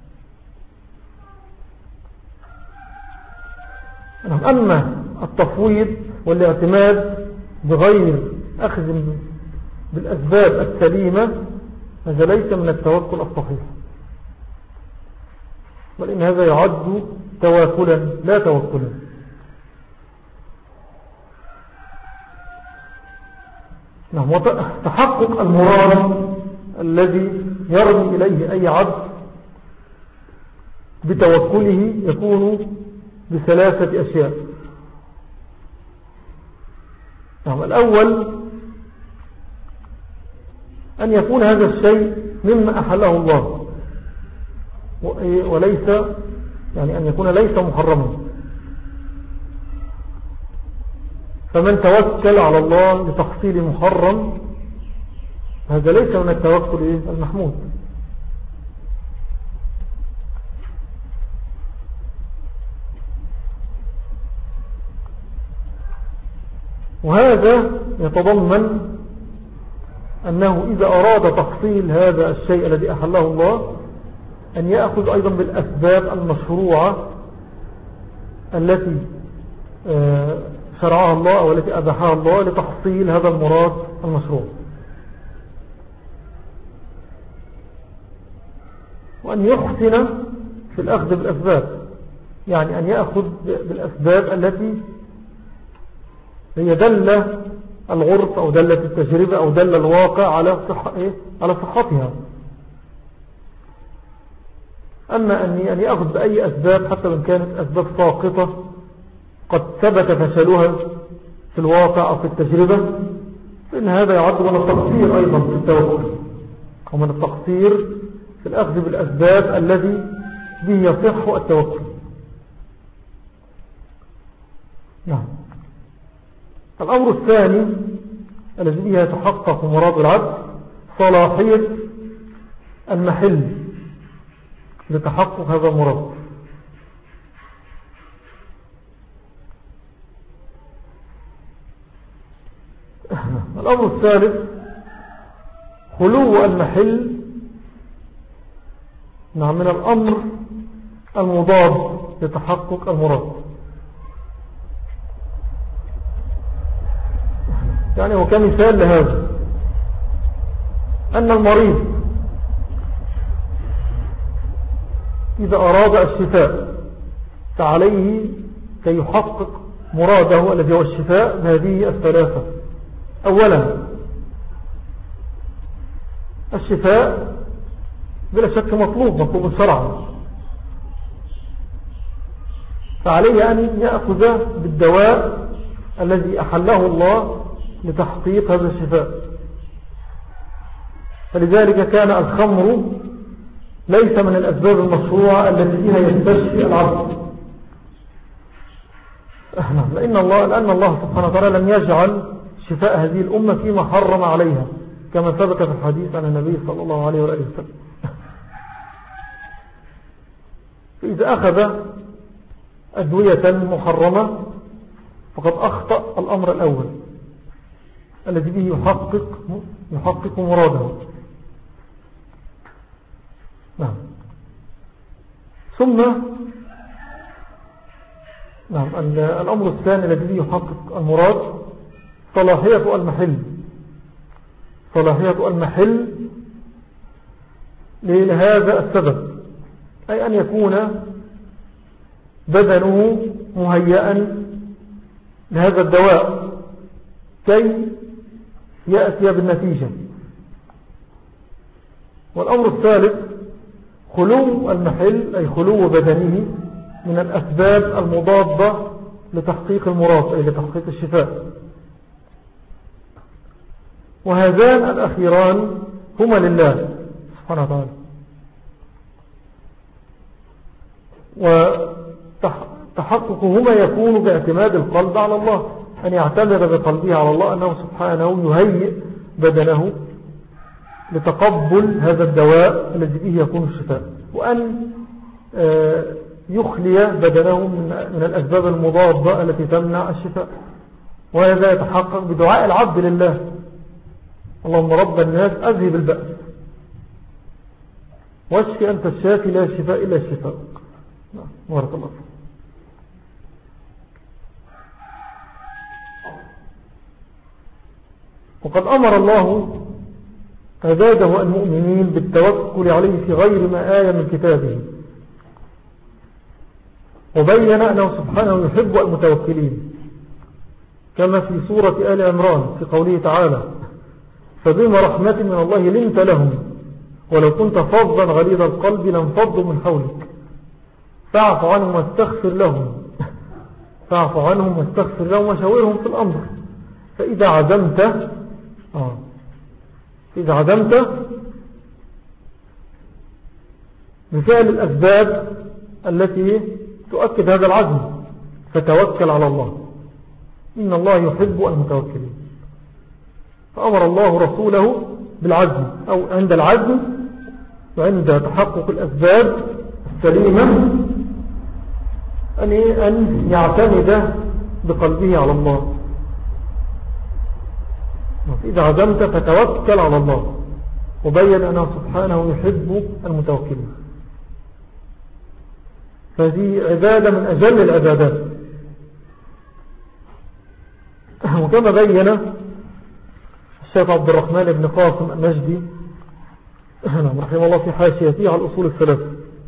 أما التفويض والاعتماد بغير أخذ بالأسباب السليمة هذا ليس من التوكل الصحيح، بل إن هذا يعد تواكلا لا توكلا. نعم. وتحقق المراد الذي يرمي إليه أي عبد بتوكله يكون بثلاثة أشياء. نعم. الأول أن يكون هذا الشيء مما أحله الله وليس يعني أن يكون ليس محرما. فمن توكل على الله لتحصيل محرم هذا ليس من التوكل المحمود. وهذا يتضمن أنه إذا أراد تحصيل هذا الشيء الذي أحله الله أن يأخذ أيضا بالأسباب المشروعة التي شرعها الله أو التي أباحها الله لتحصيل هذا المراد المشروع. وأن يحسن في الأخذ بالأسباب، يعني أن يأخذ بالأسباب التي هي دل الغرف أو دلة التجربة أو دل الواقع على صحة إيه؟ على صحتها. أما أن يأخذ بأي أسباب حتى وإن كانت أسباب ساقطة قد ثبت فشلها في الواقع أو في التجربة فإن هذا يعد من التقصير أيضا في التوكل ومن التقصير في الأخذ بالأسباب الذي به يصح التوكل. نعم. الأمر الثاني الذي به يتحقق مراد العبد صلاحية المحل لتحقق هذا المراد. الأمر الثالث خلو المحل نعم من الأمر المضاد لتحقق المراد. يعني وكمثال لهذا أن المريض إذا أراد الشفاء فعليه كي يحقق مراده الذي هو الشفاء بهذه الثلاثة. أولا الشفاء بلا شك مطلوب مطلوب شرعا، فعليه أن يأخذ بالدواء الذي أحله الله لتحقيق هذا الشفاء. فلذلك كان الخمر ليس من الأسباب المشروعة التي فيها يستشفي العبد، لأن الله, لأن الله سبحانه وتعالى لم يجعل شفاء هذه الأمة فيما حرم عليها كما ثبت في الحديث عن النبي صلى الله عليه وآله وسلم. فإذا أخذ أدوية محرمة فقد أخطأ الأمر الأول الذي به يحقق, يحقق مراده. نعم. ثم نعم الأمر الثاني الذي به يحقق المراد صلاحية المحل. صلاحية المحل لهذا السبب، أي أن يكون بدنه مهيئا لهذا الدواء كي يأتي بالنتيجة. والأمر الثالث خلو المحل أي خلو بدنه من الأسباب المضادة لتحقيق المراد أي لتحقيق الشفاء. وهذان الأخيران هما لله سبحانه وتعالى. وتحققهما يكون باعتماد القلب على الله، أن يعتمد بقلبه على الله أنه سبحانه يهيئ بدنه لتقبل هذا الدواء الذي به يكون الشفاء، وأن يخلي بدنه من الأسباب المضادة التي تمنع الشفاء. وهذا يتحقق بدعاء العبد لله: اللهم رب الناس أذهب البأس واشفي أنت الشافي لا شفاء إلا الشفاء. بارك الله فيك. وقد أمر الله عباده المؤمنين بالتوكل عليه في غير ما آية من كتابه، وبين أنه سبحانه يحب المتوكلين، كما في سورة آل عمران في قوله تعالى: فبما رحمة من الله لنت لهم ولو كنت فظا غليظ القلب لانفضوا من حولك فاعف عنهم واستغفر لهم فاعف عنهم واستغفر لهم وشاورهم في الأمر فإذا عزمت آه إذا عزمت بفعل الأسباب التي تؤكد هذا العزم فتوكل على الله، إن الله يحب المتوكلين. فأمر الله رسوله بالعزم، أو عند العزم وعند تحقق الأسباب السليمة أن يعتمد بقلبه على الله. إذا عزمت فتوكل على الله، وبين أنه سبحانه يحب المتوكلين. فهذه عبادة من أجل العبادات. وكما بين الشيخ عبد الرحمن بن قاسم النجدي رحمه الله في حاشيته على الأصول الثلاثة: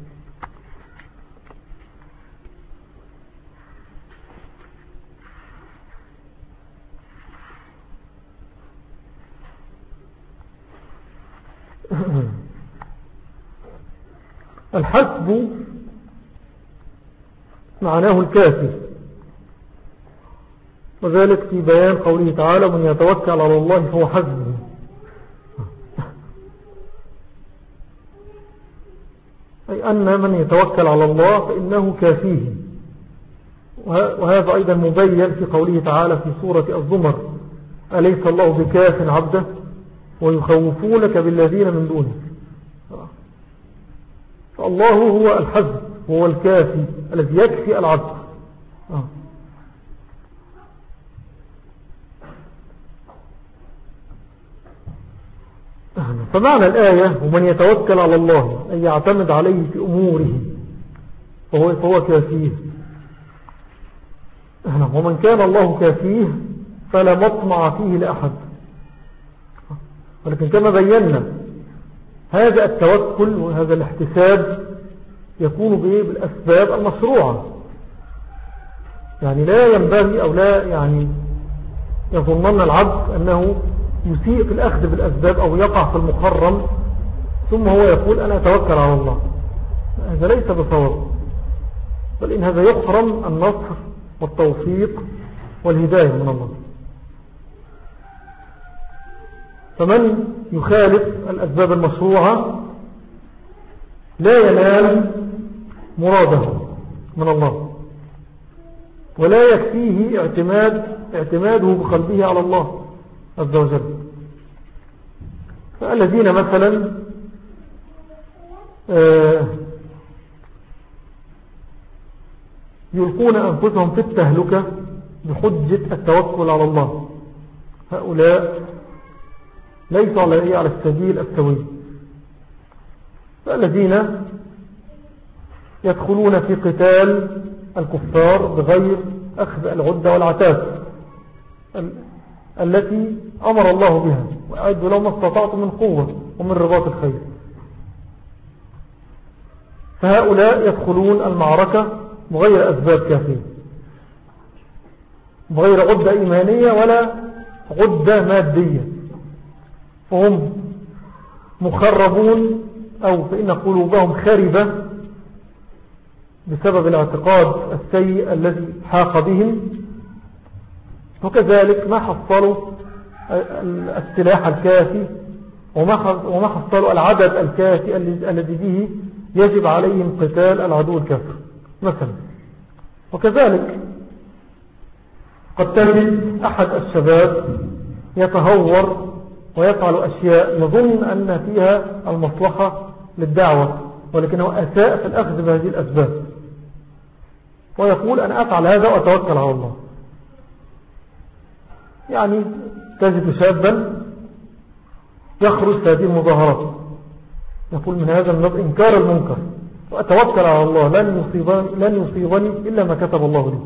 الحسب معناه الكافي، وذلك في بيان قوله تعالى: من يتوكل على الله فهو حسبه. أي أن من يتوكل على الله فإنه كافيه. وهذا أيضا مبين في قوله تعالى في سورة الزمر: أليس الله بكاف عبده ويخوفونك بالذين من دونه. فالله هو الحسب، هو الكافي الذي يكفي العبد. فمعنى الآية: ومن يتوكل على الله أن يعتمد عليه في أموره فهو, فهو كافيه. ومن كان الله كافيه فلا مطمع فيه لأحد. ولكن كما بينا هذا التوكل وهذا الاحتساب يكون بالأسباب المشروعة، يعني لا ينبغي أو لا يعني يظنن العبد أنه يسيء في الأخذ بالأسباب أو يقع في المحرم ثم هو يقول أنا أتوكل على الله. هذا ليس بصواب، بل إن هذا يحرم النصر والتوفيق والهداية من الله. فمن يخالف الأسباب المشروعة لا ينال مراده من الله، ولا يكفيه اعتماد اعتماده بقلبه على الله عز وجل. فالذين مثلا يلقون أنفسهم في التهلكة بحجة التوكل على الله، هؤلاء ليسوا على على السبيل السوي. فالذين يدخلون في قتال الكفار بغير أخذ العدة والعتاد التي أمر الله بها، وأعدوا لهم ما استطعتم من قوة ومن رباط الخير، فهؤلاء يدخلون المعركة بغير أسباب كافية، بغير عدة إيمانية ولا عدة مادية، فهم مخربون أو فإن قلوبهم خربة بسبب الاعتقاد السيء الذي حاق بهم. وكذلك ما حصلوا السلاح الكافي وما حصلوا العدد الكافي الذي به يجب عليهم قتال العدو الكافر. مثلا. وكذلك قد تجد أحد الشباب يتهور ويفعل أشياء يظن أن فيها المصلحة للدعوة، ولكنه أساء في الأخذ بهذه الأسباب، ويقول أنا أفعل هذا وأتوكل على الله. يعني تجد شابا يخرج في هذه المظاهرات يقول من هذا النظر إنكار المنكر وأتوكل على الله، لن يصيبني, لن يصيبني إلا ما كتب الله لي.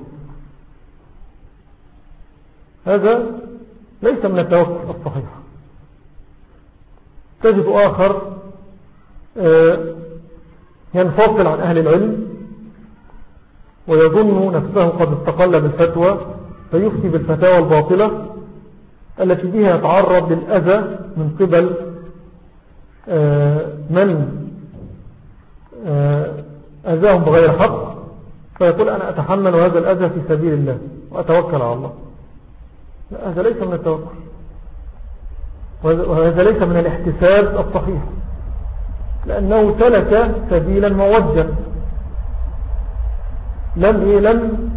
هذا ليس من التوكل الصحيح. تجد آخر ينفصل عن أهل العلم ويظن نفسه قد استقل بالفتوى فيفتي بالفتاوى الباطلة التي بها يتعرض للأذى من قبل من أذاهم بغير حق، فيقول أنا أتحمل هذا الأذى في سبيل الله وأتوكل على الله. لا، هذا ليس من التوكل، وهذا ليس من الاحتساب الصحيح، لأنه سلك سبيلا موجا لم لم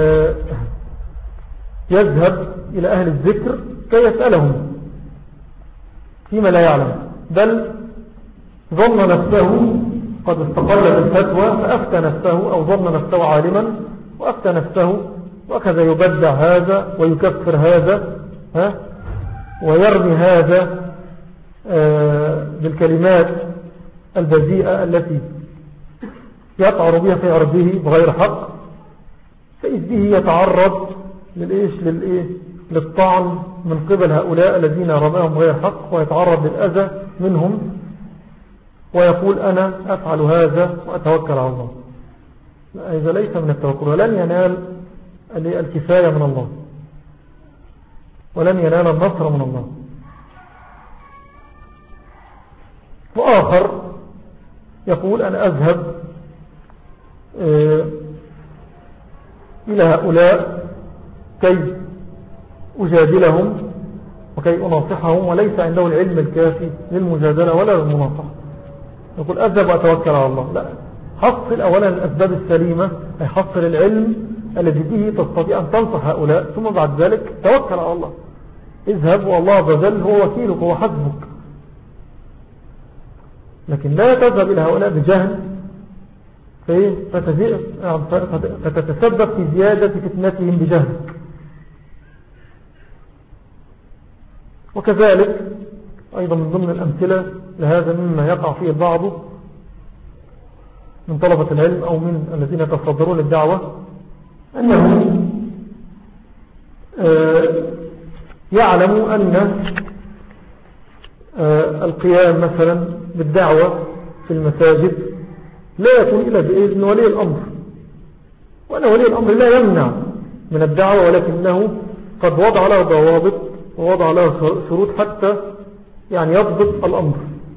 يذهب إلى أهل الذكر كي يسألهم فيما لا يعلم، بل ظن نفسه قد استقل بالفتوى فأفتى نفسه، أو ظن نفسه عالما وأفتى نفسه، وكذا يبدع هذا ويكفر هذا ها ويرمي هذا بالكلمات البذيئة التي يطعر بها في عرضه بغير حق، فإذ به يتعرض للإيش للإيه للطعن من قبل هؤلاء الذين رماهم بغير حق، ويتعرض للأذى منهم ويقول أنا أفعل هذا وأتوكل على الله. هذا ليس من التوكل، ولن ينال الكفاية من الله، ولن ينال النصر من الله. وآخر يقول أنا أذهب إلى هؤلاء كي أجادلهم وكي أناصحهم، وليس عنده العلم الكافي للمجادلة ولا للمناصحة، يقول أذهب وأتوكل على الله. لا، حصل أولا الأسباب السليمة، أي حصل العلم الذي به تستطيع أن تنصح هؤلاء، ثم بعد ذلك توكل على الله. اذهب والله عز وجل هو وكيلك هو حسبك. لكن لا تذهب إلى هؤلاء بجهل فتتسبب في زيادة فتنتهم بجهلك. وكذلك أيضا من ضمن الأمثلة لهذا مما يقع فيه البعض من طلبة العلم أو من الذين يتصدرون الدعوة، أنه يعلم أن القيام مثلا بالدعوة في المساجد لا يكون إلا بإذن ولي الأمر، وأن ولي الأمر لا يمنع من الدعوة، ولكنه قد وضع له ضوابط ووضع له شروط حتى يعني يضبط الأمر.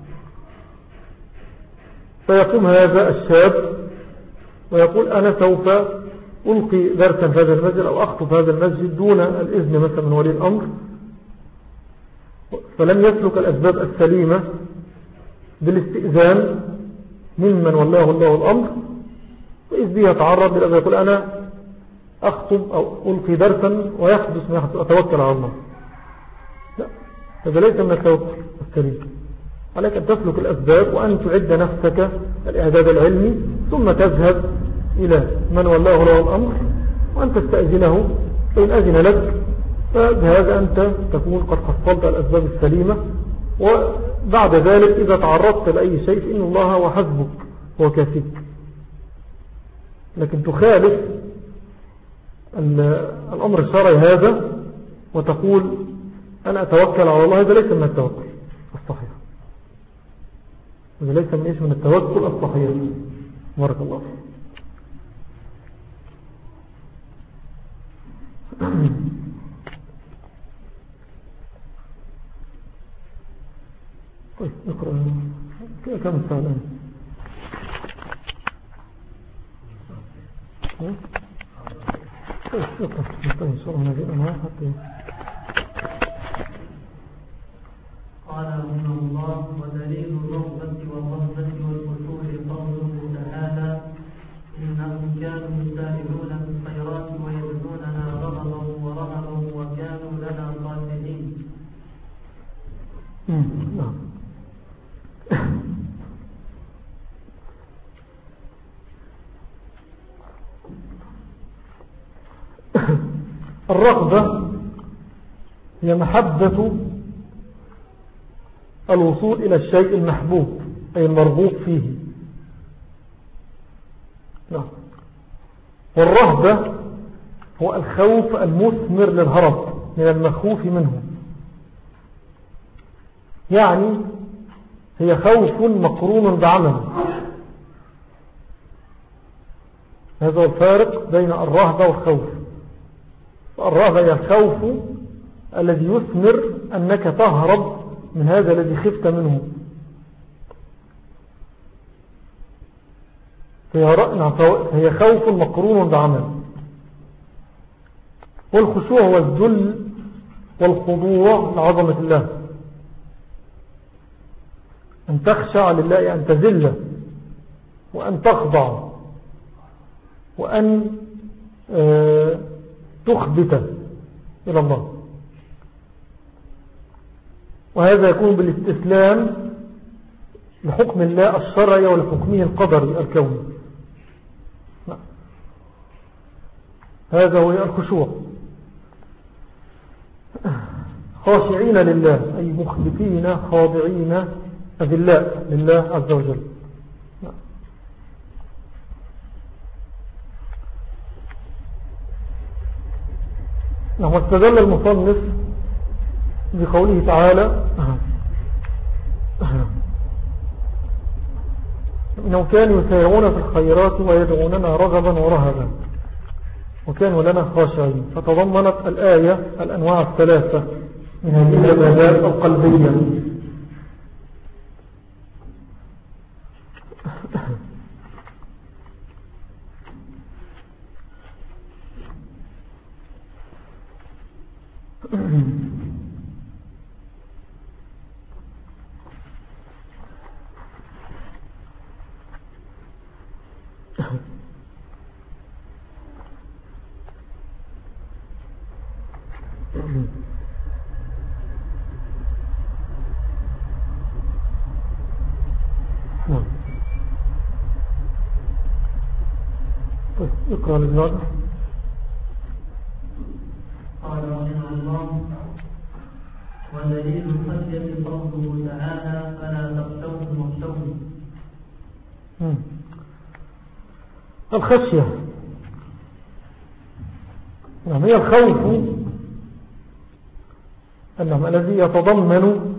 فيقوم هذا الشاب ويقول أنا سوف ألقي درسا في هذا المسجد أو أخطب هذا المسجد دون الإذن مثلا من ولي الأمر، فلم يسلك الأسباب السليمة بالاستئذان ممن والله الله الأمر، وإذ به يتعرض لأن يقول أنا أخطب أو ألقي درسا ويحدث ما يحدث أتوكل على الله. لا، هذا ليس من التوكل السليم. عليك أن تسلك الأسباب وأن تعد نفسك الإعداد العلمي، ثم تذهب إلى من والله له الأمر وأن تستأذنه، فإن أذن لك فبهذا أنت تكون قد حصلت الأسباب السليمة. وبعد ذلك إذا تعرضت لأي شيء فإن الله هو حسبك هو كافيك. لكن تخالف الأمر الشرعي هذا وتقول أنا أتوكل على الله، هذا ليس من التوكل الصحيح، هذا ليس من إيش من التوكل الصحيح. بارك الله فيك. طيب اقرأ كم الساعة الآن؟ طيب اقرأ إن شاء الله نبي أنواع حتى. قال رحمه الله ودليل الرغبة والرهبة والخشوع قوله تعالى إنهم كانوا الرغبة هي محبة الوصول إلى الشيء المحبوب أي المرغوب فيه. نعم. والرهبة هو الخوف المثمر للهرب من المخوف منه، يعني هي خوف مقرون بعمل. هذا هو الفارق بين الرهبة والخوف. الرهبة هي الخوف الذي يثمر أنك تهرب من هذا الذي خفت منه. هي خوف مقرون بعمل. والخشوع هو الذل والخضوع لعظمة الله، أن تخشع لله، أن تذل وأن تخضع وأن تخبت إلى الله. وهذا يكون بالاستسلام لحكم الله الشرعي ولحكمه القدري الكوني. هذا هو الخشوع. خاشعين لله أي مخبتين خاضعين أذلاء لله عز وجل. نعم. واستدل المصنف بقوله تعالى إنه كانوا يسارعون في الخيرات ويدعوننا رغبا ورهبا وكانوا لنا خاشعين. فتضمنت الآية الأنواع الثلاثة من هذه العبادات القلبية. اقرأ للنار. قال رحمه الله: ودليل الخشية قوله تعالى: فلا تخشوهم واخشوني. الخشية نعم هي الخوف أنه الذي يتضمن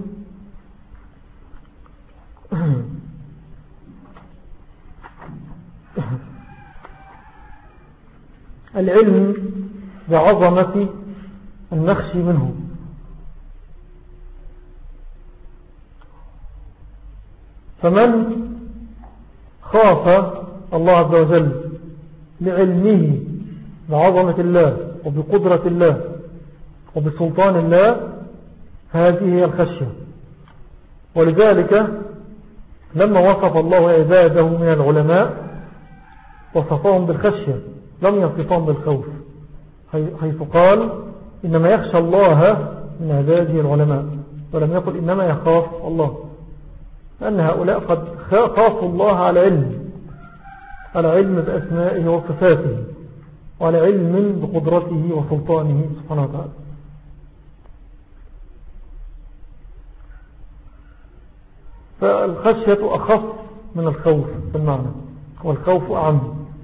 العلم بعظمة النخشي منه. فمن خاف الله عز وجل لعلمه بعظمة الله وبقدرة الله وبسلطان الله، هذه هي الخشية. ولذلك لما وصف الله عباده من العلماء وصفهم بالخشية، لم يصفهم بالخوف، حيث قال إنما يخشى الله من عباده العلماء، ولم يقل إنما يخاف الله، لأن هؤلاء قد خافوا الله على علم، على علم بأسمائه وصفاته، وعلى علم بقدرته وسلطانه سبحانه وتعالى. فالخشية أخف من الخوف في المعنى، والخوف أعم.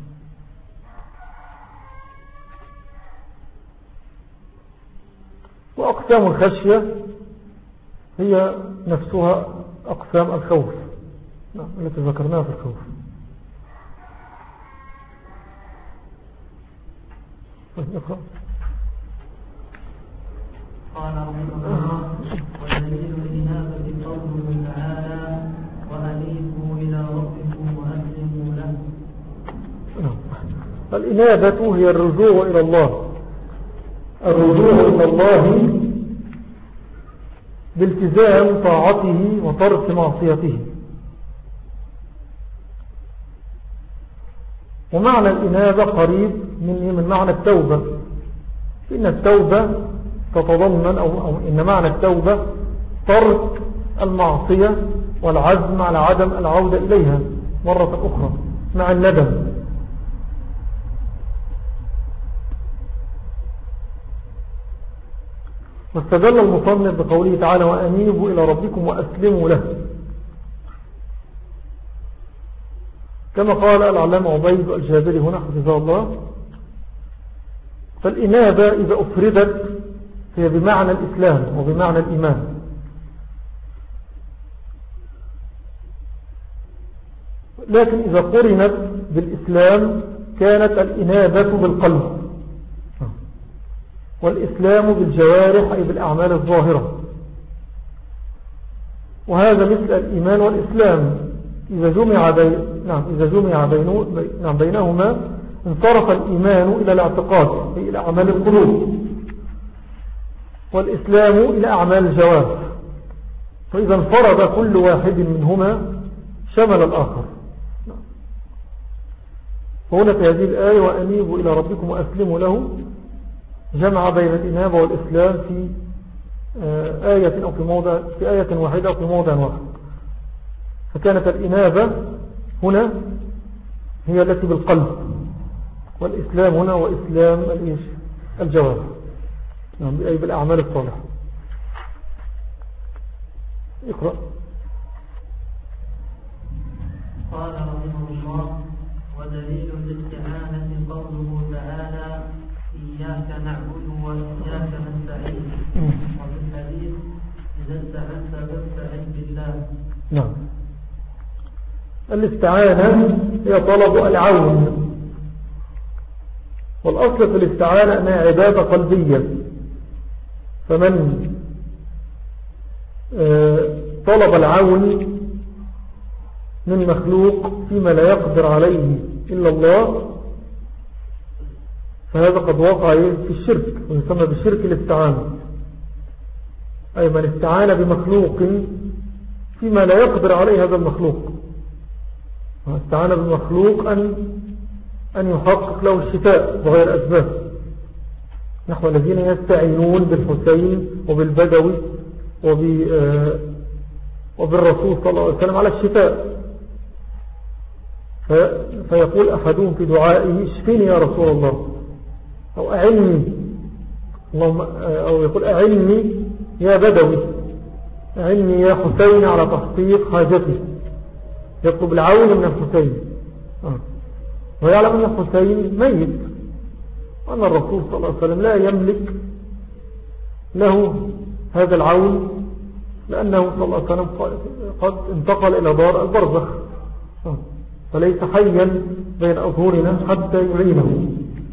وأقسام الخشية هي نفسها أقسام الخوف التي ذكرناها في الخوف. قال رحمه الله: ودليل الإنابة قوله تعالى: وأنيبوا إلى ربكم وأسلموا له. الإنابة هي الرجوع إلى الله، الرجوع إلى الله بالتزام طاعته وترك معصيته. ومعنى الإنابة قريب من من معنى التوبة، إن التوبة تتضمن أو, أو إن معنى التوبة ترك المعصية والعزم على عدم العودة إليها مرة أخرى مع الندم. واستدل المصنف بقوله تعالى وأنيبوا إلى ربكم وأسلموا له، كما قال العلامة عبيد الجابري هنا حفظه الله. فالإنابة إذا أفردت هي بمعنى الإسلام وبمعنى الإيمان، لكن إذا قرنت بالإسلام كانت الإنابة بالقلب، والإسلام بالجوارح أي بالأعمال الظاهرة. وهذا مثل الإيمان والإسلام إذا جمع, بي... نعم إذا جمع بينه... نعم بينهما انصرف الإيمان إلى الاعتقاد أي إلى أعمال القلوب، والإسلام إلى أعمال الجوارح. فإذا انفرد كل واحد منهما شمل الآخر. وهنا في هذه الآية وأنيبوا إلى ربكم وأسلموا له جمع بين الإنابة والإسلام في آية أو في موضع في آية واحدة أو في موضع واحد. فكانت الإنابة هنا هي التي بالقلب، والإسلام هنا وإسلام الجوارح، نعم أي بالأعمال الصالحة. اقرأ. قال رحمه الله ودليل الاستعانة قوله تعالى إياك نعبد وإياك نستعين، وفي الحديث إذا استعنت فاستعن بالله. نعم. الاستعانة هي طلب العون، والأصل في الاستعانة أنها عبادة قلبية. فمن طلب العون من مخلوق فيما لا يقدر عليه إلا الله فهذا قد وقع في الشرك، ويسمى بالشرك الاستعانة. أي من استعان بمخلوق فيما لا يقدر عليه هذا المخلوق، استعان بمخلوق أن أن يحقق له الشفاء بغير أسباب، نحو الذين يستعينون بالحسين وبالبدوي وبالرسول صلى الله عليه وسلم على الشفاء، فيقول أحدهم في دعائه اشفني يا رسول الله، أو أعني اللهم، أو يقول أعني يا بدوي، أعني يا حسين على تحقيق حاجتي، يطلب العون من الحسين ويعلم أن الحسين ميت، وأن الرسول صلى الله عليه وسلم لا يملك له هذا العون، لأنه صلى الله عليه وسلم قد انتقل إلى دار البرزخ، فليس حيا بين أظهرنا حتى يعينه.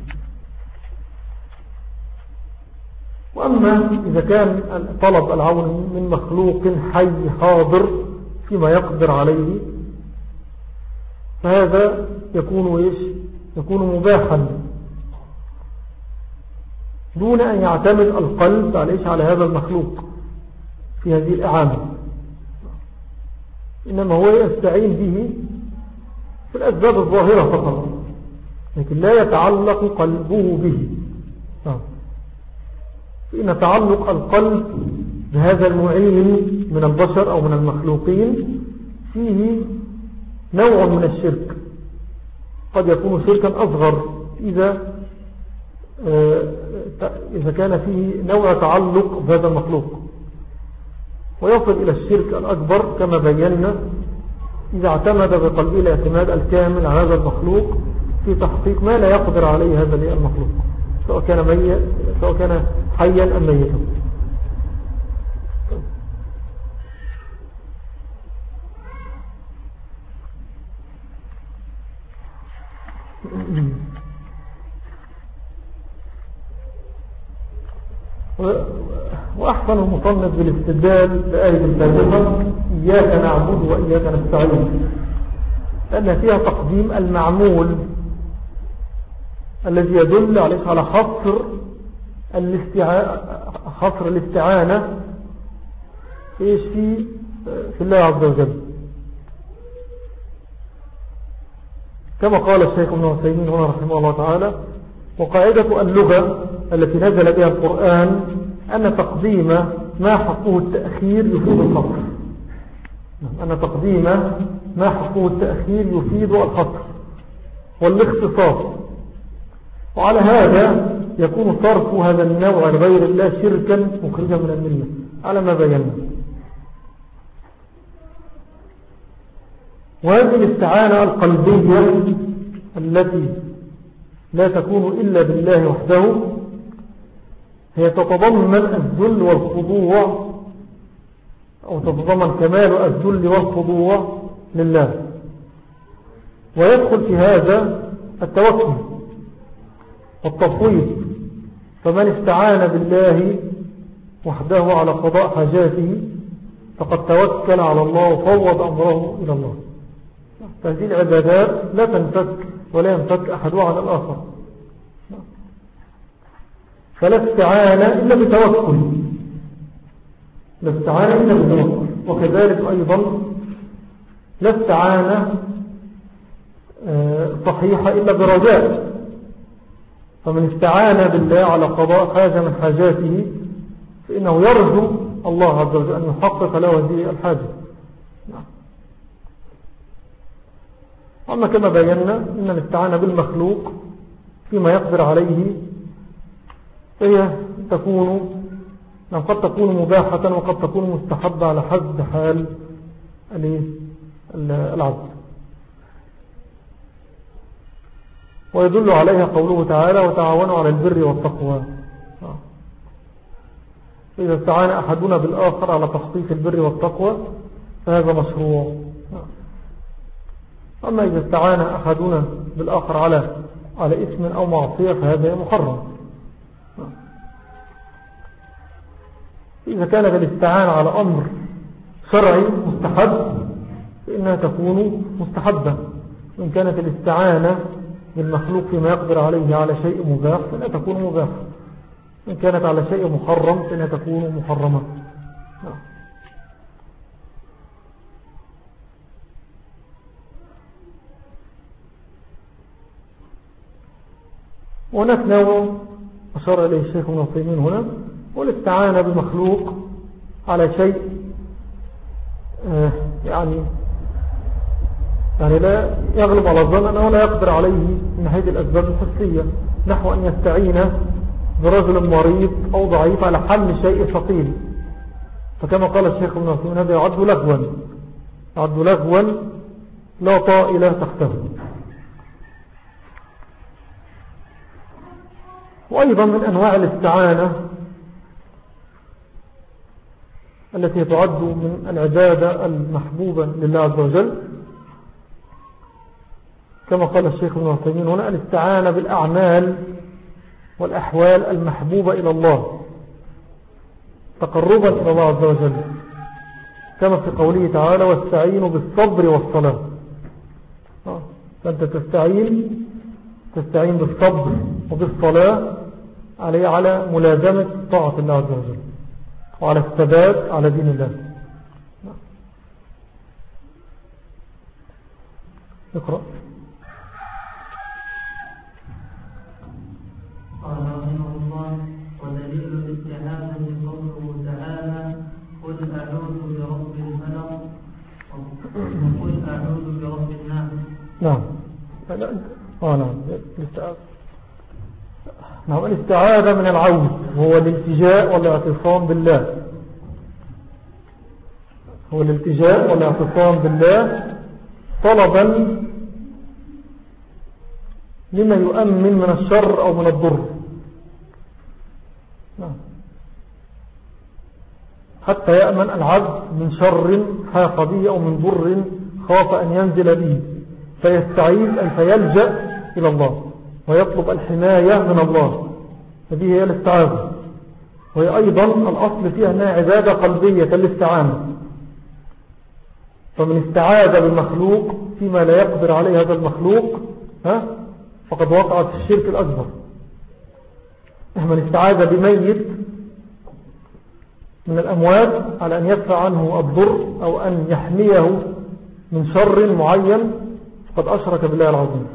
وأما إذا كان طلب العون من مخلوق حي حاضر فيما يقدر عليه فهذا يكون إيش؟ يكون مباحا دون أن يعتمد القلب على على هذا المخلوق في هذه الإعانة، إنما هو يستعين به في الأسباب الظاهرة فقط، لكن لا يتعلق قلبه به. فإن تعلق القلب بهذا المعين من البشر أو من المخلوقين فيه نوع من الشرك، قد يكون شركا أصغر إذا إذا كان فيه نوع تعلق بهذا المخلوق، ويصل إلى الشرك الأكبر كما بينا إذا اعتمد بقلبه الاعتماد الكامل على هذا المخلوق في تحقيق ما لا يقدر عليه هذا المخلوق، سواء كان ميت سواء كان حيا أم ميتا. وأحسن المصنف بالاستدلال بآية الفاتحة إياك نعبد وإياك نستعين، لأن فيها تقديم المعمول الذي يدل على حصر حصر الاستعانة في في الله عز وجل، كما قال الشيخ ابن عثيمين هنا رحمه الله تعالى: وقاعدة اللغة التي نزل بها القرآن أن تقديم ما حقه التأخير يفيد الحصر، أن تقديم ما حقه التأخير يفيد الحصر والاختصاص. وعلى هذا يكون صرف هذا النوع لغير الله شركا مخرجا من الملة على ما بينا. وهذه الاستعانة القلبية التي لا تكون إلا بالله وحده هي تتضمن الذل والخضوع، أو تتضمن كمال الذل والخضوع لله، ويدخل في هذا التوكل والتفويض. فمن استعان بالله وحده على قضاء حاجاته فقد توكل على الله وفوض أمره إلى الله. فهذه العبادات لا تنفك ولا ينفك أحدها عن الآخر، فلا استعانة إلا بتوكل، لا استعانة إلا بتوكل. وكذلك أيضا لا استعانة صحيحة إلا برجاء. فمن استعان بالله على قضاء حاجة من حاجاته فإنه يرجو الله عز وجل أن يحقق له هذه الحاجة. أما كما بينا إن الاستعانة بالمخلوق فيما يقدر عليه فهي تكون قد تكون مباحة وقد تكون مستحبة على حد حال العبد. ويدل عليها قوله تعالى وتعاونوا على البر والتقوى. فإذا استعان أحدنا بالآخر على تخطيط البر والتقوى فهذا مشروع. أما إذا استعان أحدنا بالآخر على على اسم أو معصية فهذا محرم. إذا كانت الاستعانة على أمر شرعي مستحب فإنها تكون مستحبة. وإن كانت الاستعانة بالمخلوق فيما يقدر عليه على شيء مباح فإنها تكون مباح. إن كانت على شيء محرم فإنها تكون محرمة. وهناك نوع أشار إليه الشيخ ابن عثيمين هنا، والاستعانة بمخلوق على شيء آه يعني يعني لا يغلب على الظن أنه لا يقدر عليه من ناحية الأسباب الحسية، نحو أن يستعين برجل مريض أو ضعيف على حل شيء ثقيل. فكما قال الشيخ ابن عثيمين هذا يعد لغوا يعد لغوا لا طائل تحته. وأيضا من أنواع الاستعانة التي تعد من العبادة المحبوبة لله عز وجل كما قال الشيخ ابن عثيمين هنا الاستعانة بالأعمال والأحوال المحبوبة إلى الله تقربا إلى الله عز وجل، كما في قوله تعالى واستعينوا بالصبر والصلاة. فأنت تستعين تستعين بالصبر وبالصلاة عليه على ملازمة طاعة الله عز وجل وعلى الثبات على دين الله. اقرأ. قال رحمه الله ودليل الاستعانة قوله تعالى قل أعوذ برب الفلق وقل أعوذ برب الناس. نعم آه نعم نعم الاستعاذة من العوذ هو الالتجاء والاعتصام بالله هو الالتجاء والاعتصام بالله طلبا لما يؤمن من الشر أو من الضر. حتى يأمن العبد من شر حاق به أو من ضر خاف أن ينزل به فيستعيذ أي فيلجأ إلى الله ويطلب الحماية من الله. هذه هي الاستعاذة، وهي أيضا الأصل فيها أنها عبادة قلبية الاستعانة. فمن استعاذ بالمخلوق فيما لا يقدر عليه هذا المخلوق ها فقد وقعت في الشرك الأكبر. من استعاذ بميت من الأموات على أن يدفع عنه الضر أو أن يحميه من شر معين فقد أشرك بالله العظيم.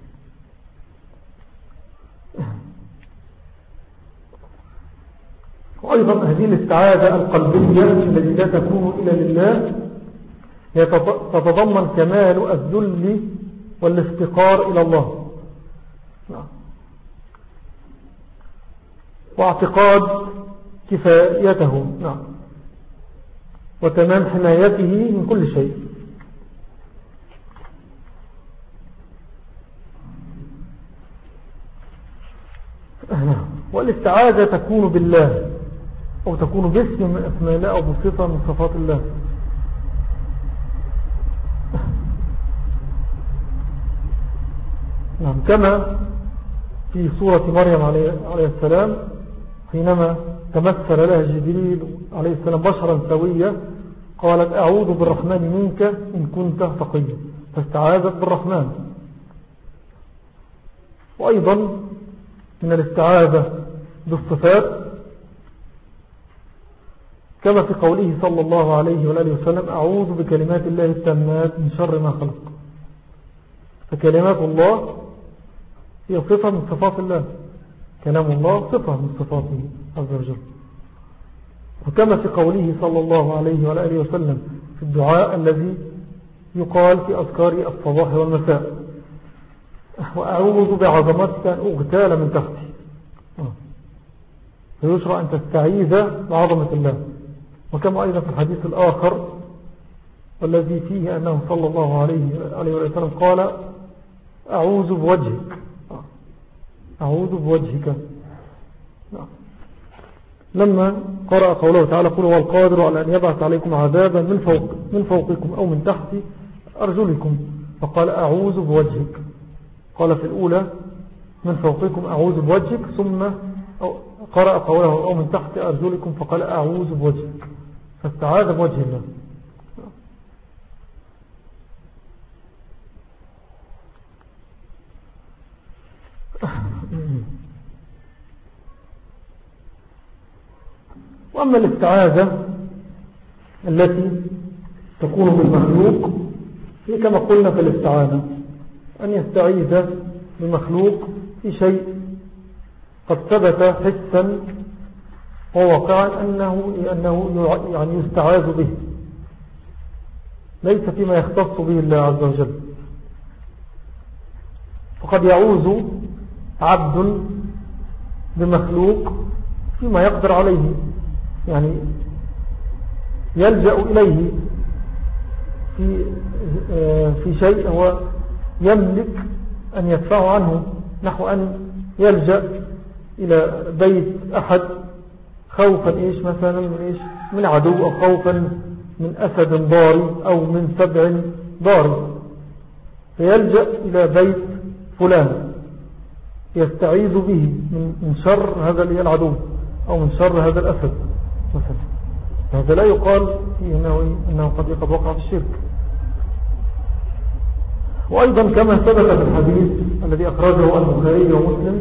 وأيضا هذه الاستعاذة القلبية التي لا تكون إلا لله هي تتضمن كمال الذل والافتقار إلى الله. واعتقاد كفايته نعم وتمام حمايته من كل شيء. والاستعاذة تكون بالله أو تكون باسم من أسماء الله أو بصفة من صفات الله. نعم كما في سورة مريم عليه السلام حينما تمثل لها جبريل عليه السلام بشرا سويا قالت أعوذ بالرحمن منك إن كنت تقيا فاستعاذت بالرحمن. وأيضا من الاستعاذة بالصفات كما في قوله صلى الله عليه وآله وسلم أعوذ بكلمات الله التامات من شر ما خلق. فكلمات الله هي صفة من صفات الله، كلام الله صفة من صفاته عز وجل. وكما في قوله صلى الله عليه وآله وسلم في الدعاء الذي يقال في أذكار الصباح والمساء وأعوذ بعظمتك أن أغتال من تحتي. فيشرع أن تستعيذ بعظمة الله. وكما أيضا في الحديث الآخر والذي فيه أنه صلى الله عليه وسلم قال أعوذ بوجهك أعوذ بوجهك. لما قرأ قوله تعالى قل هو القادر على أن يبعث عليكم عذابا من فوق من فوقكم أو من تحت أرجلكم فقال أعوذ بوجهك. قال في الأولى من فوقكم أعوذ بوجهك ثم قرأ قوله أو من تحت أرجلكم فقال أعوذ بوجهك فاستعاذ بوجه الله. وأما الاستعاذة التي تكون بالمخلوق هي كما قلنا في الاستعانة أن يستعيذ بمخلوق في شيء قد ثبت حسا وواقعا أنه, أنه يعني يستعاذ به ليس فيما يختص به الله عز وجل. فقد يعوذ عبد بمخلوق فيما يقدر عليه يعني يلجأ إليه في, في شيء هو يملك أن يدفعه عنه نحو أن يلجأ إلى بيت أحد خوفا إيش مثلا من, إيش من عدو أو خوفا من أسد ضاري أو من سبع ضاري فيلجأ إلى بيت فلان يستعيذ به من شر هذا العدو أو من شر هذا الأسد مثلا. هذا لا يقال فيه إنه, إنه قد يقد وقع في الشرك. وأيضا كما ثبت في الحديث الذي أخرجه البخاري ومسلم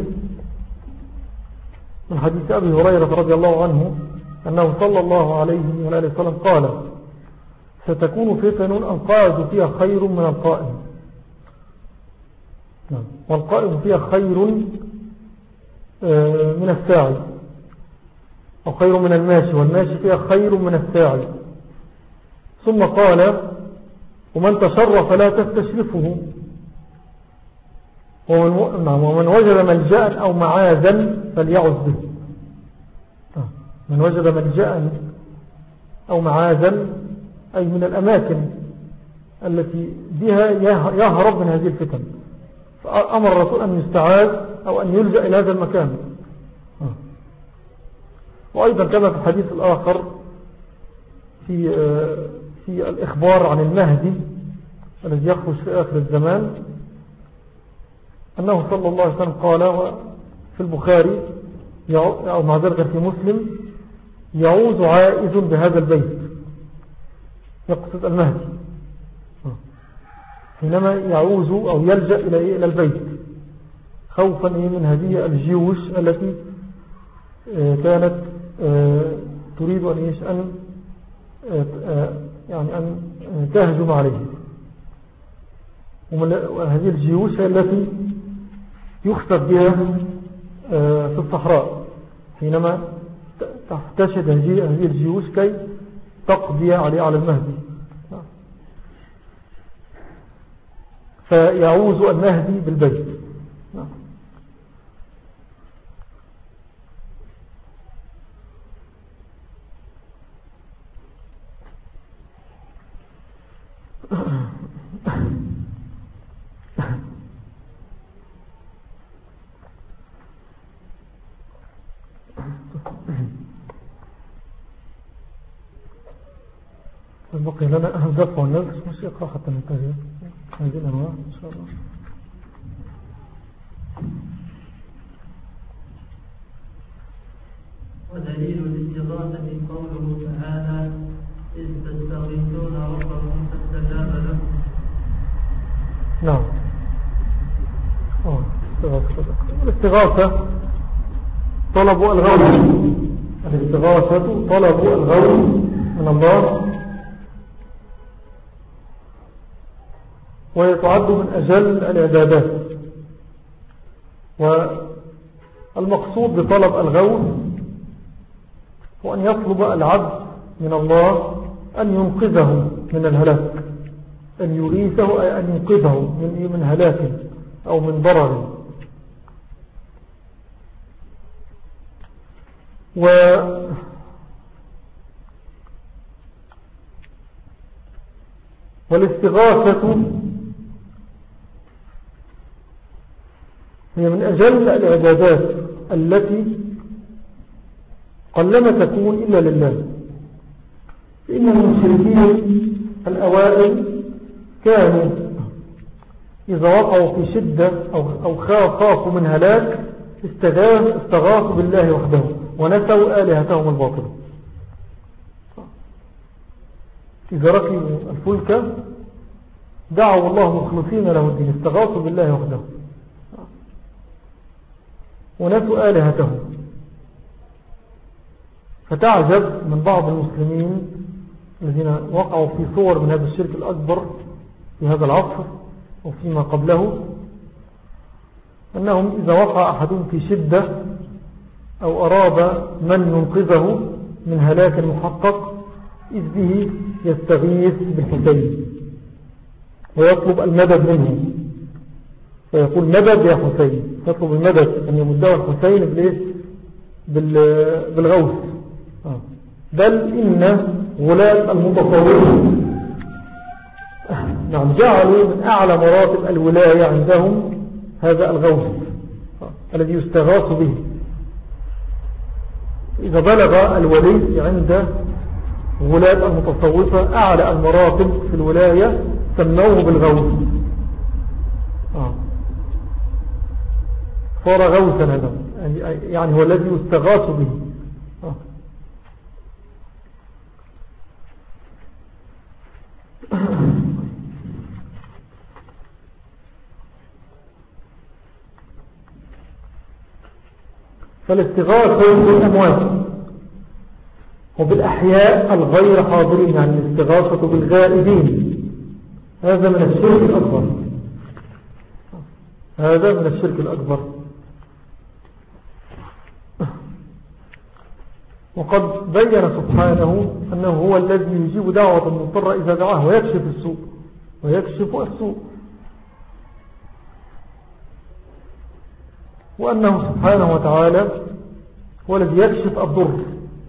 من حديث أبي هريرة رضي الله عنه أنه صلى الله عليه وآله وسلم قال ستكون فتن القاعد فيها خير من القائم والقائم فيها خير من الساعي أو خير من الماشي والماشي فيها خير من الساعي. ثم قال ومن تشرف لا تستشرفه ومن, ومن وجد ملجأ أو معاذا فليعذ به. من وجد ملجأ أو معاذا أي من الأماكن التي بها يهرب من هذه الفتن فأمر الرسول أن يستعاذ أو أن يلجأ إلى هذا المكان. وأيضا كما في الحديث الآخر في, في الإخبار عن المهدي الذي يخرج في آخر الزمان أنه صلى الله عليه وسلم قال في البخاري أو معذرة في مسلم يعوذ عائذ بهذا البيت يقصد المهدي حينما يعوذ أو يلجأ إلى البيت خوفا من هذه الجيوش التي كانت تريد أن أن يعني أن تهجم عليه. وهذه الجيوش هي التي يخسف بها في الصحراء حينما تحتشد هذه الجيوش كي تقضي عليه على المهدي. فيعوذ المهدي بالبيت. بقي لنا الدفع والنزل مش يقرأ حتى ننتهي هذه الأنواع إن شاء الله. ودليل الاستغاثة قوله تعالى إذ تستغيثون ربكم فاستجاب لكم. نعم. الاستغاثة طلب الغوث، الاستغاثة طلب الغوث من الله، ويتعد من أجل العبادات. والمقصود بطلب الغوث هو أن يطلب العبد من الله أن ينقذه من الهلاك، أن يغيثه أي أن ينقذه من من هلاك أو من ضرر. و والاستغاثة هي من أجل العبادات التي قلما تكون إلا لله. فإن المشركين الأوائل كانوا إذا وقعوا في شدة أو خافوا من هلاك استغاثوا بالله وحده ونسوا آلهتهم الباطلة. إذا ركبوا الفلك دعوا الله مخلصين له الدين، استغاثوا بالله وحده ونسوا آلهتهم. فتعجب من بعض المسلمين الذين وقعوا في صور من هذا الشرك الأكبر في هذا العصر وفيما قبله، أنهم إذا وقع أحدهم في شدة أو أراد من ينقذه من هلاك محقق إذ به يستغيث بالحسين ويطلب المدد منه، فيقول مدد يا حسين، يطلب المدد أن يمده الحسين بالغوث. بل إن غلاة المتصوفين نعم جعلوا من أعلى مراتب الولاية عندهم هذا الغوث الذي يستغاث به. إذا بلغ الولي عند غلاة المتصوفة أعلى المراتب في الولاية سموه بالغوث، صار غوثا هذا، يعني هو الذي يستغاث به. فالاستغاثة بالأموات وبالأحياء الغير حاضرين، يعني الاستغاثة بالغائبين، هذا من الشرك الأكبر، هذا من الشرك الأكبر. وقد بين سبحانه أنه هو الذي يجيب دعوة المضطر إذا دعاه ويكشف السوء ويكشف السوء، وأنه سبحانه وتعالى هو الذي يكشف الضر.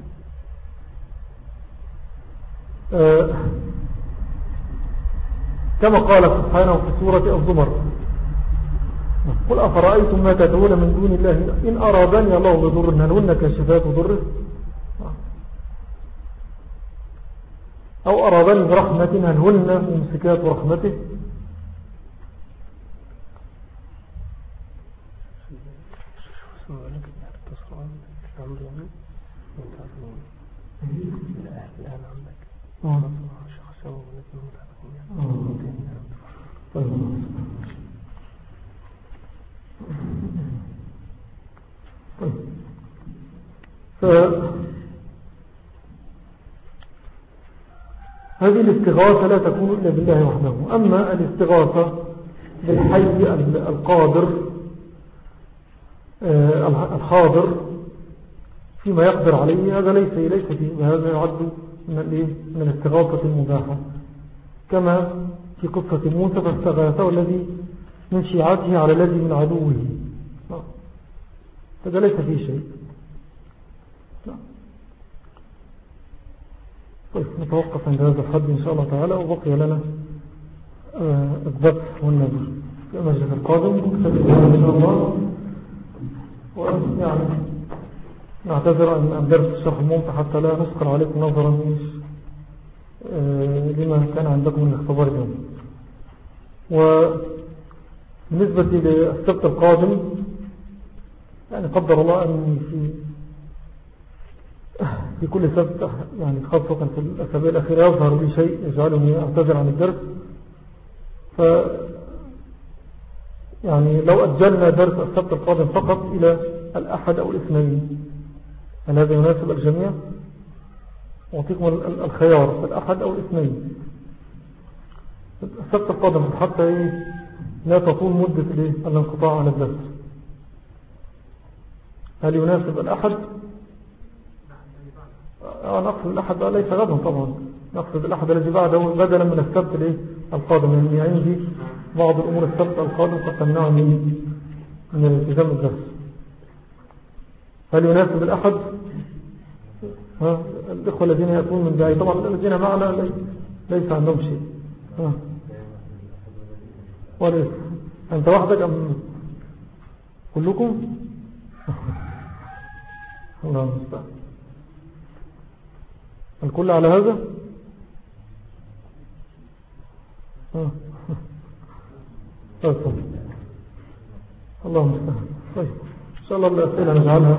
آه كما قال سبحانه في سورة الزمر قل أفرأيتم ما تدعون من دون الله إن أرادني الله بضر هل هن كاشفات ضره أو أرادني برحمة هل هن ممسكات رحمته. هذه الاستغاثة لا تكون إلا بالله وحده. أما الاستغاثة بالحي القادر الحاضر فيما يقدر عليه هذا ليس ليس فيه، هذا يعد من الاستغاثة المباحة، كما في قصة موسى فاستغاثه الذي من شيعته على الذي من عدوه، هذا ليس فيه شيء. طيب نتوقف عند هذا الحد إن شاء الله تعالى، وبقي لنا الذبح والنذر في المجلس القادم إن شاء الله. ويعني نعتذر عن درس الشرح الممتع حتى لا نثقل عليكم نظرا لما كان عندكم من اختبار اليوم. وبالنسبة للسبت القادم يعني قدر الله أن في في كل سبت يعني خاصة في الأسابيع الأخيرة يظهر لي شيء يجعلني أعتذر عن الدرس. ف يعني لو أجلنا درس السبت القادم فقط إلى الأحد أو الاثنين، هل هذا يناسب الجميع؟ أعطيكم الخيار الأحد أو الاثنين. السبت القادم حتى لا تطول مدة الانقطاع عن الدرس. هل يناسب الأحد؟ آه نقصد الأحد ليس غدا طبعا، نقصد الأحد الذي بعده بدلا من السبت القادم، يعني عندي بعض الأمور السبت القادم قد تمنعني من الالتزام بالدرس. هل يناسب الأحد؟ ها الإخوة الذين يأتون من بعيد، طبعا الذين معنا ليس عندهم شيء. ها وليس أنت وحدك أم كلكم؟ الله المستعان. الكل على هذا؟ ها طيب الله المستعان. طيب إن شاء الله الأسئلة نجعلها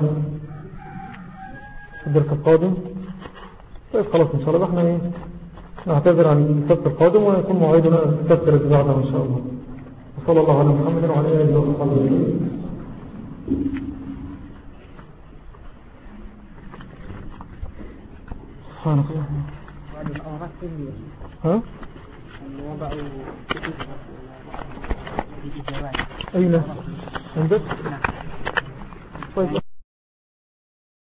في الدرس القادم. طيب خلاص إن شاء الله احنا ايه نعتذر عن السبت القادم ويكون موعدنا السبت الذي بعده إن شاء الله. وصلى الله على محمد وعلى آله وصحبه وسلم. سبحانك اللهم. ها؟ أين؟ عندك؟ طيب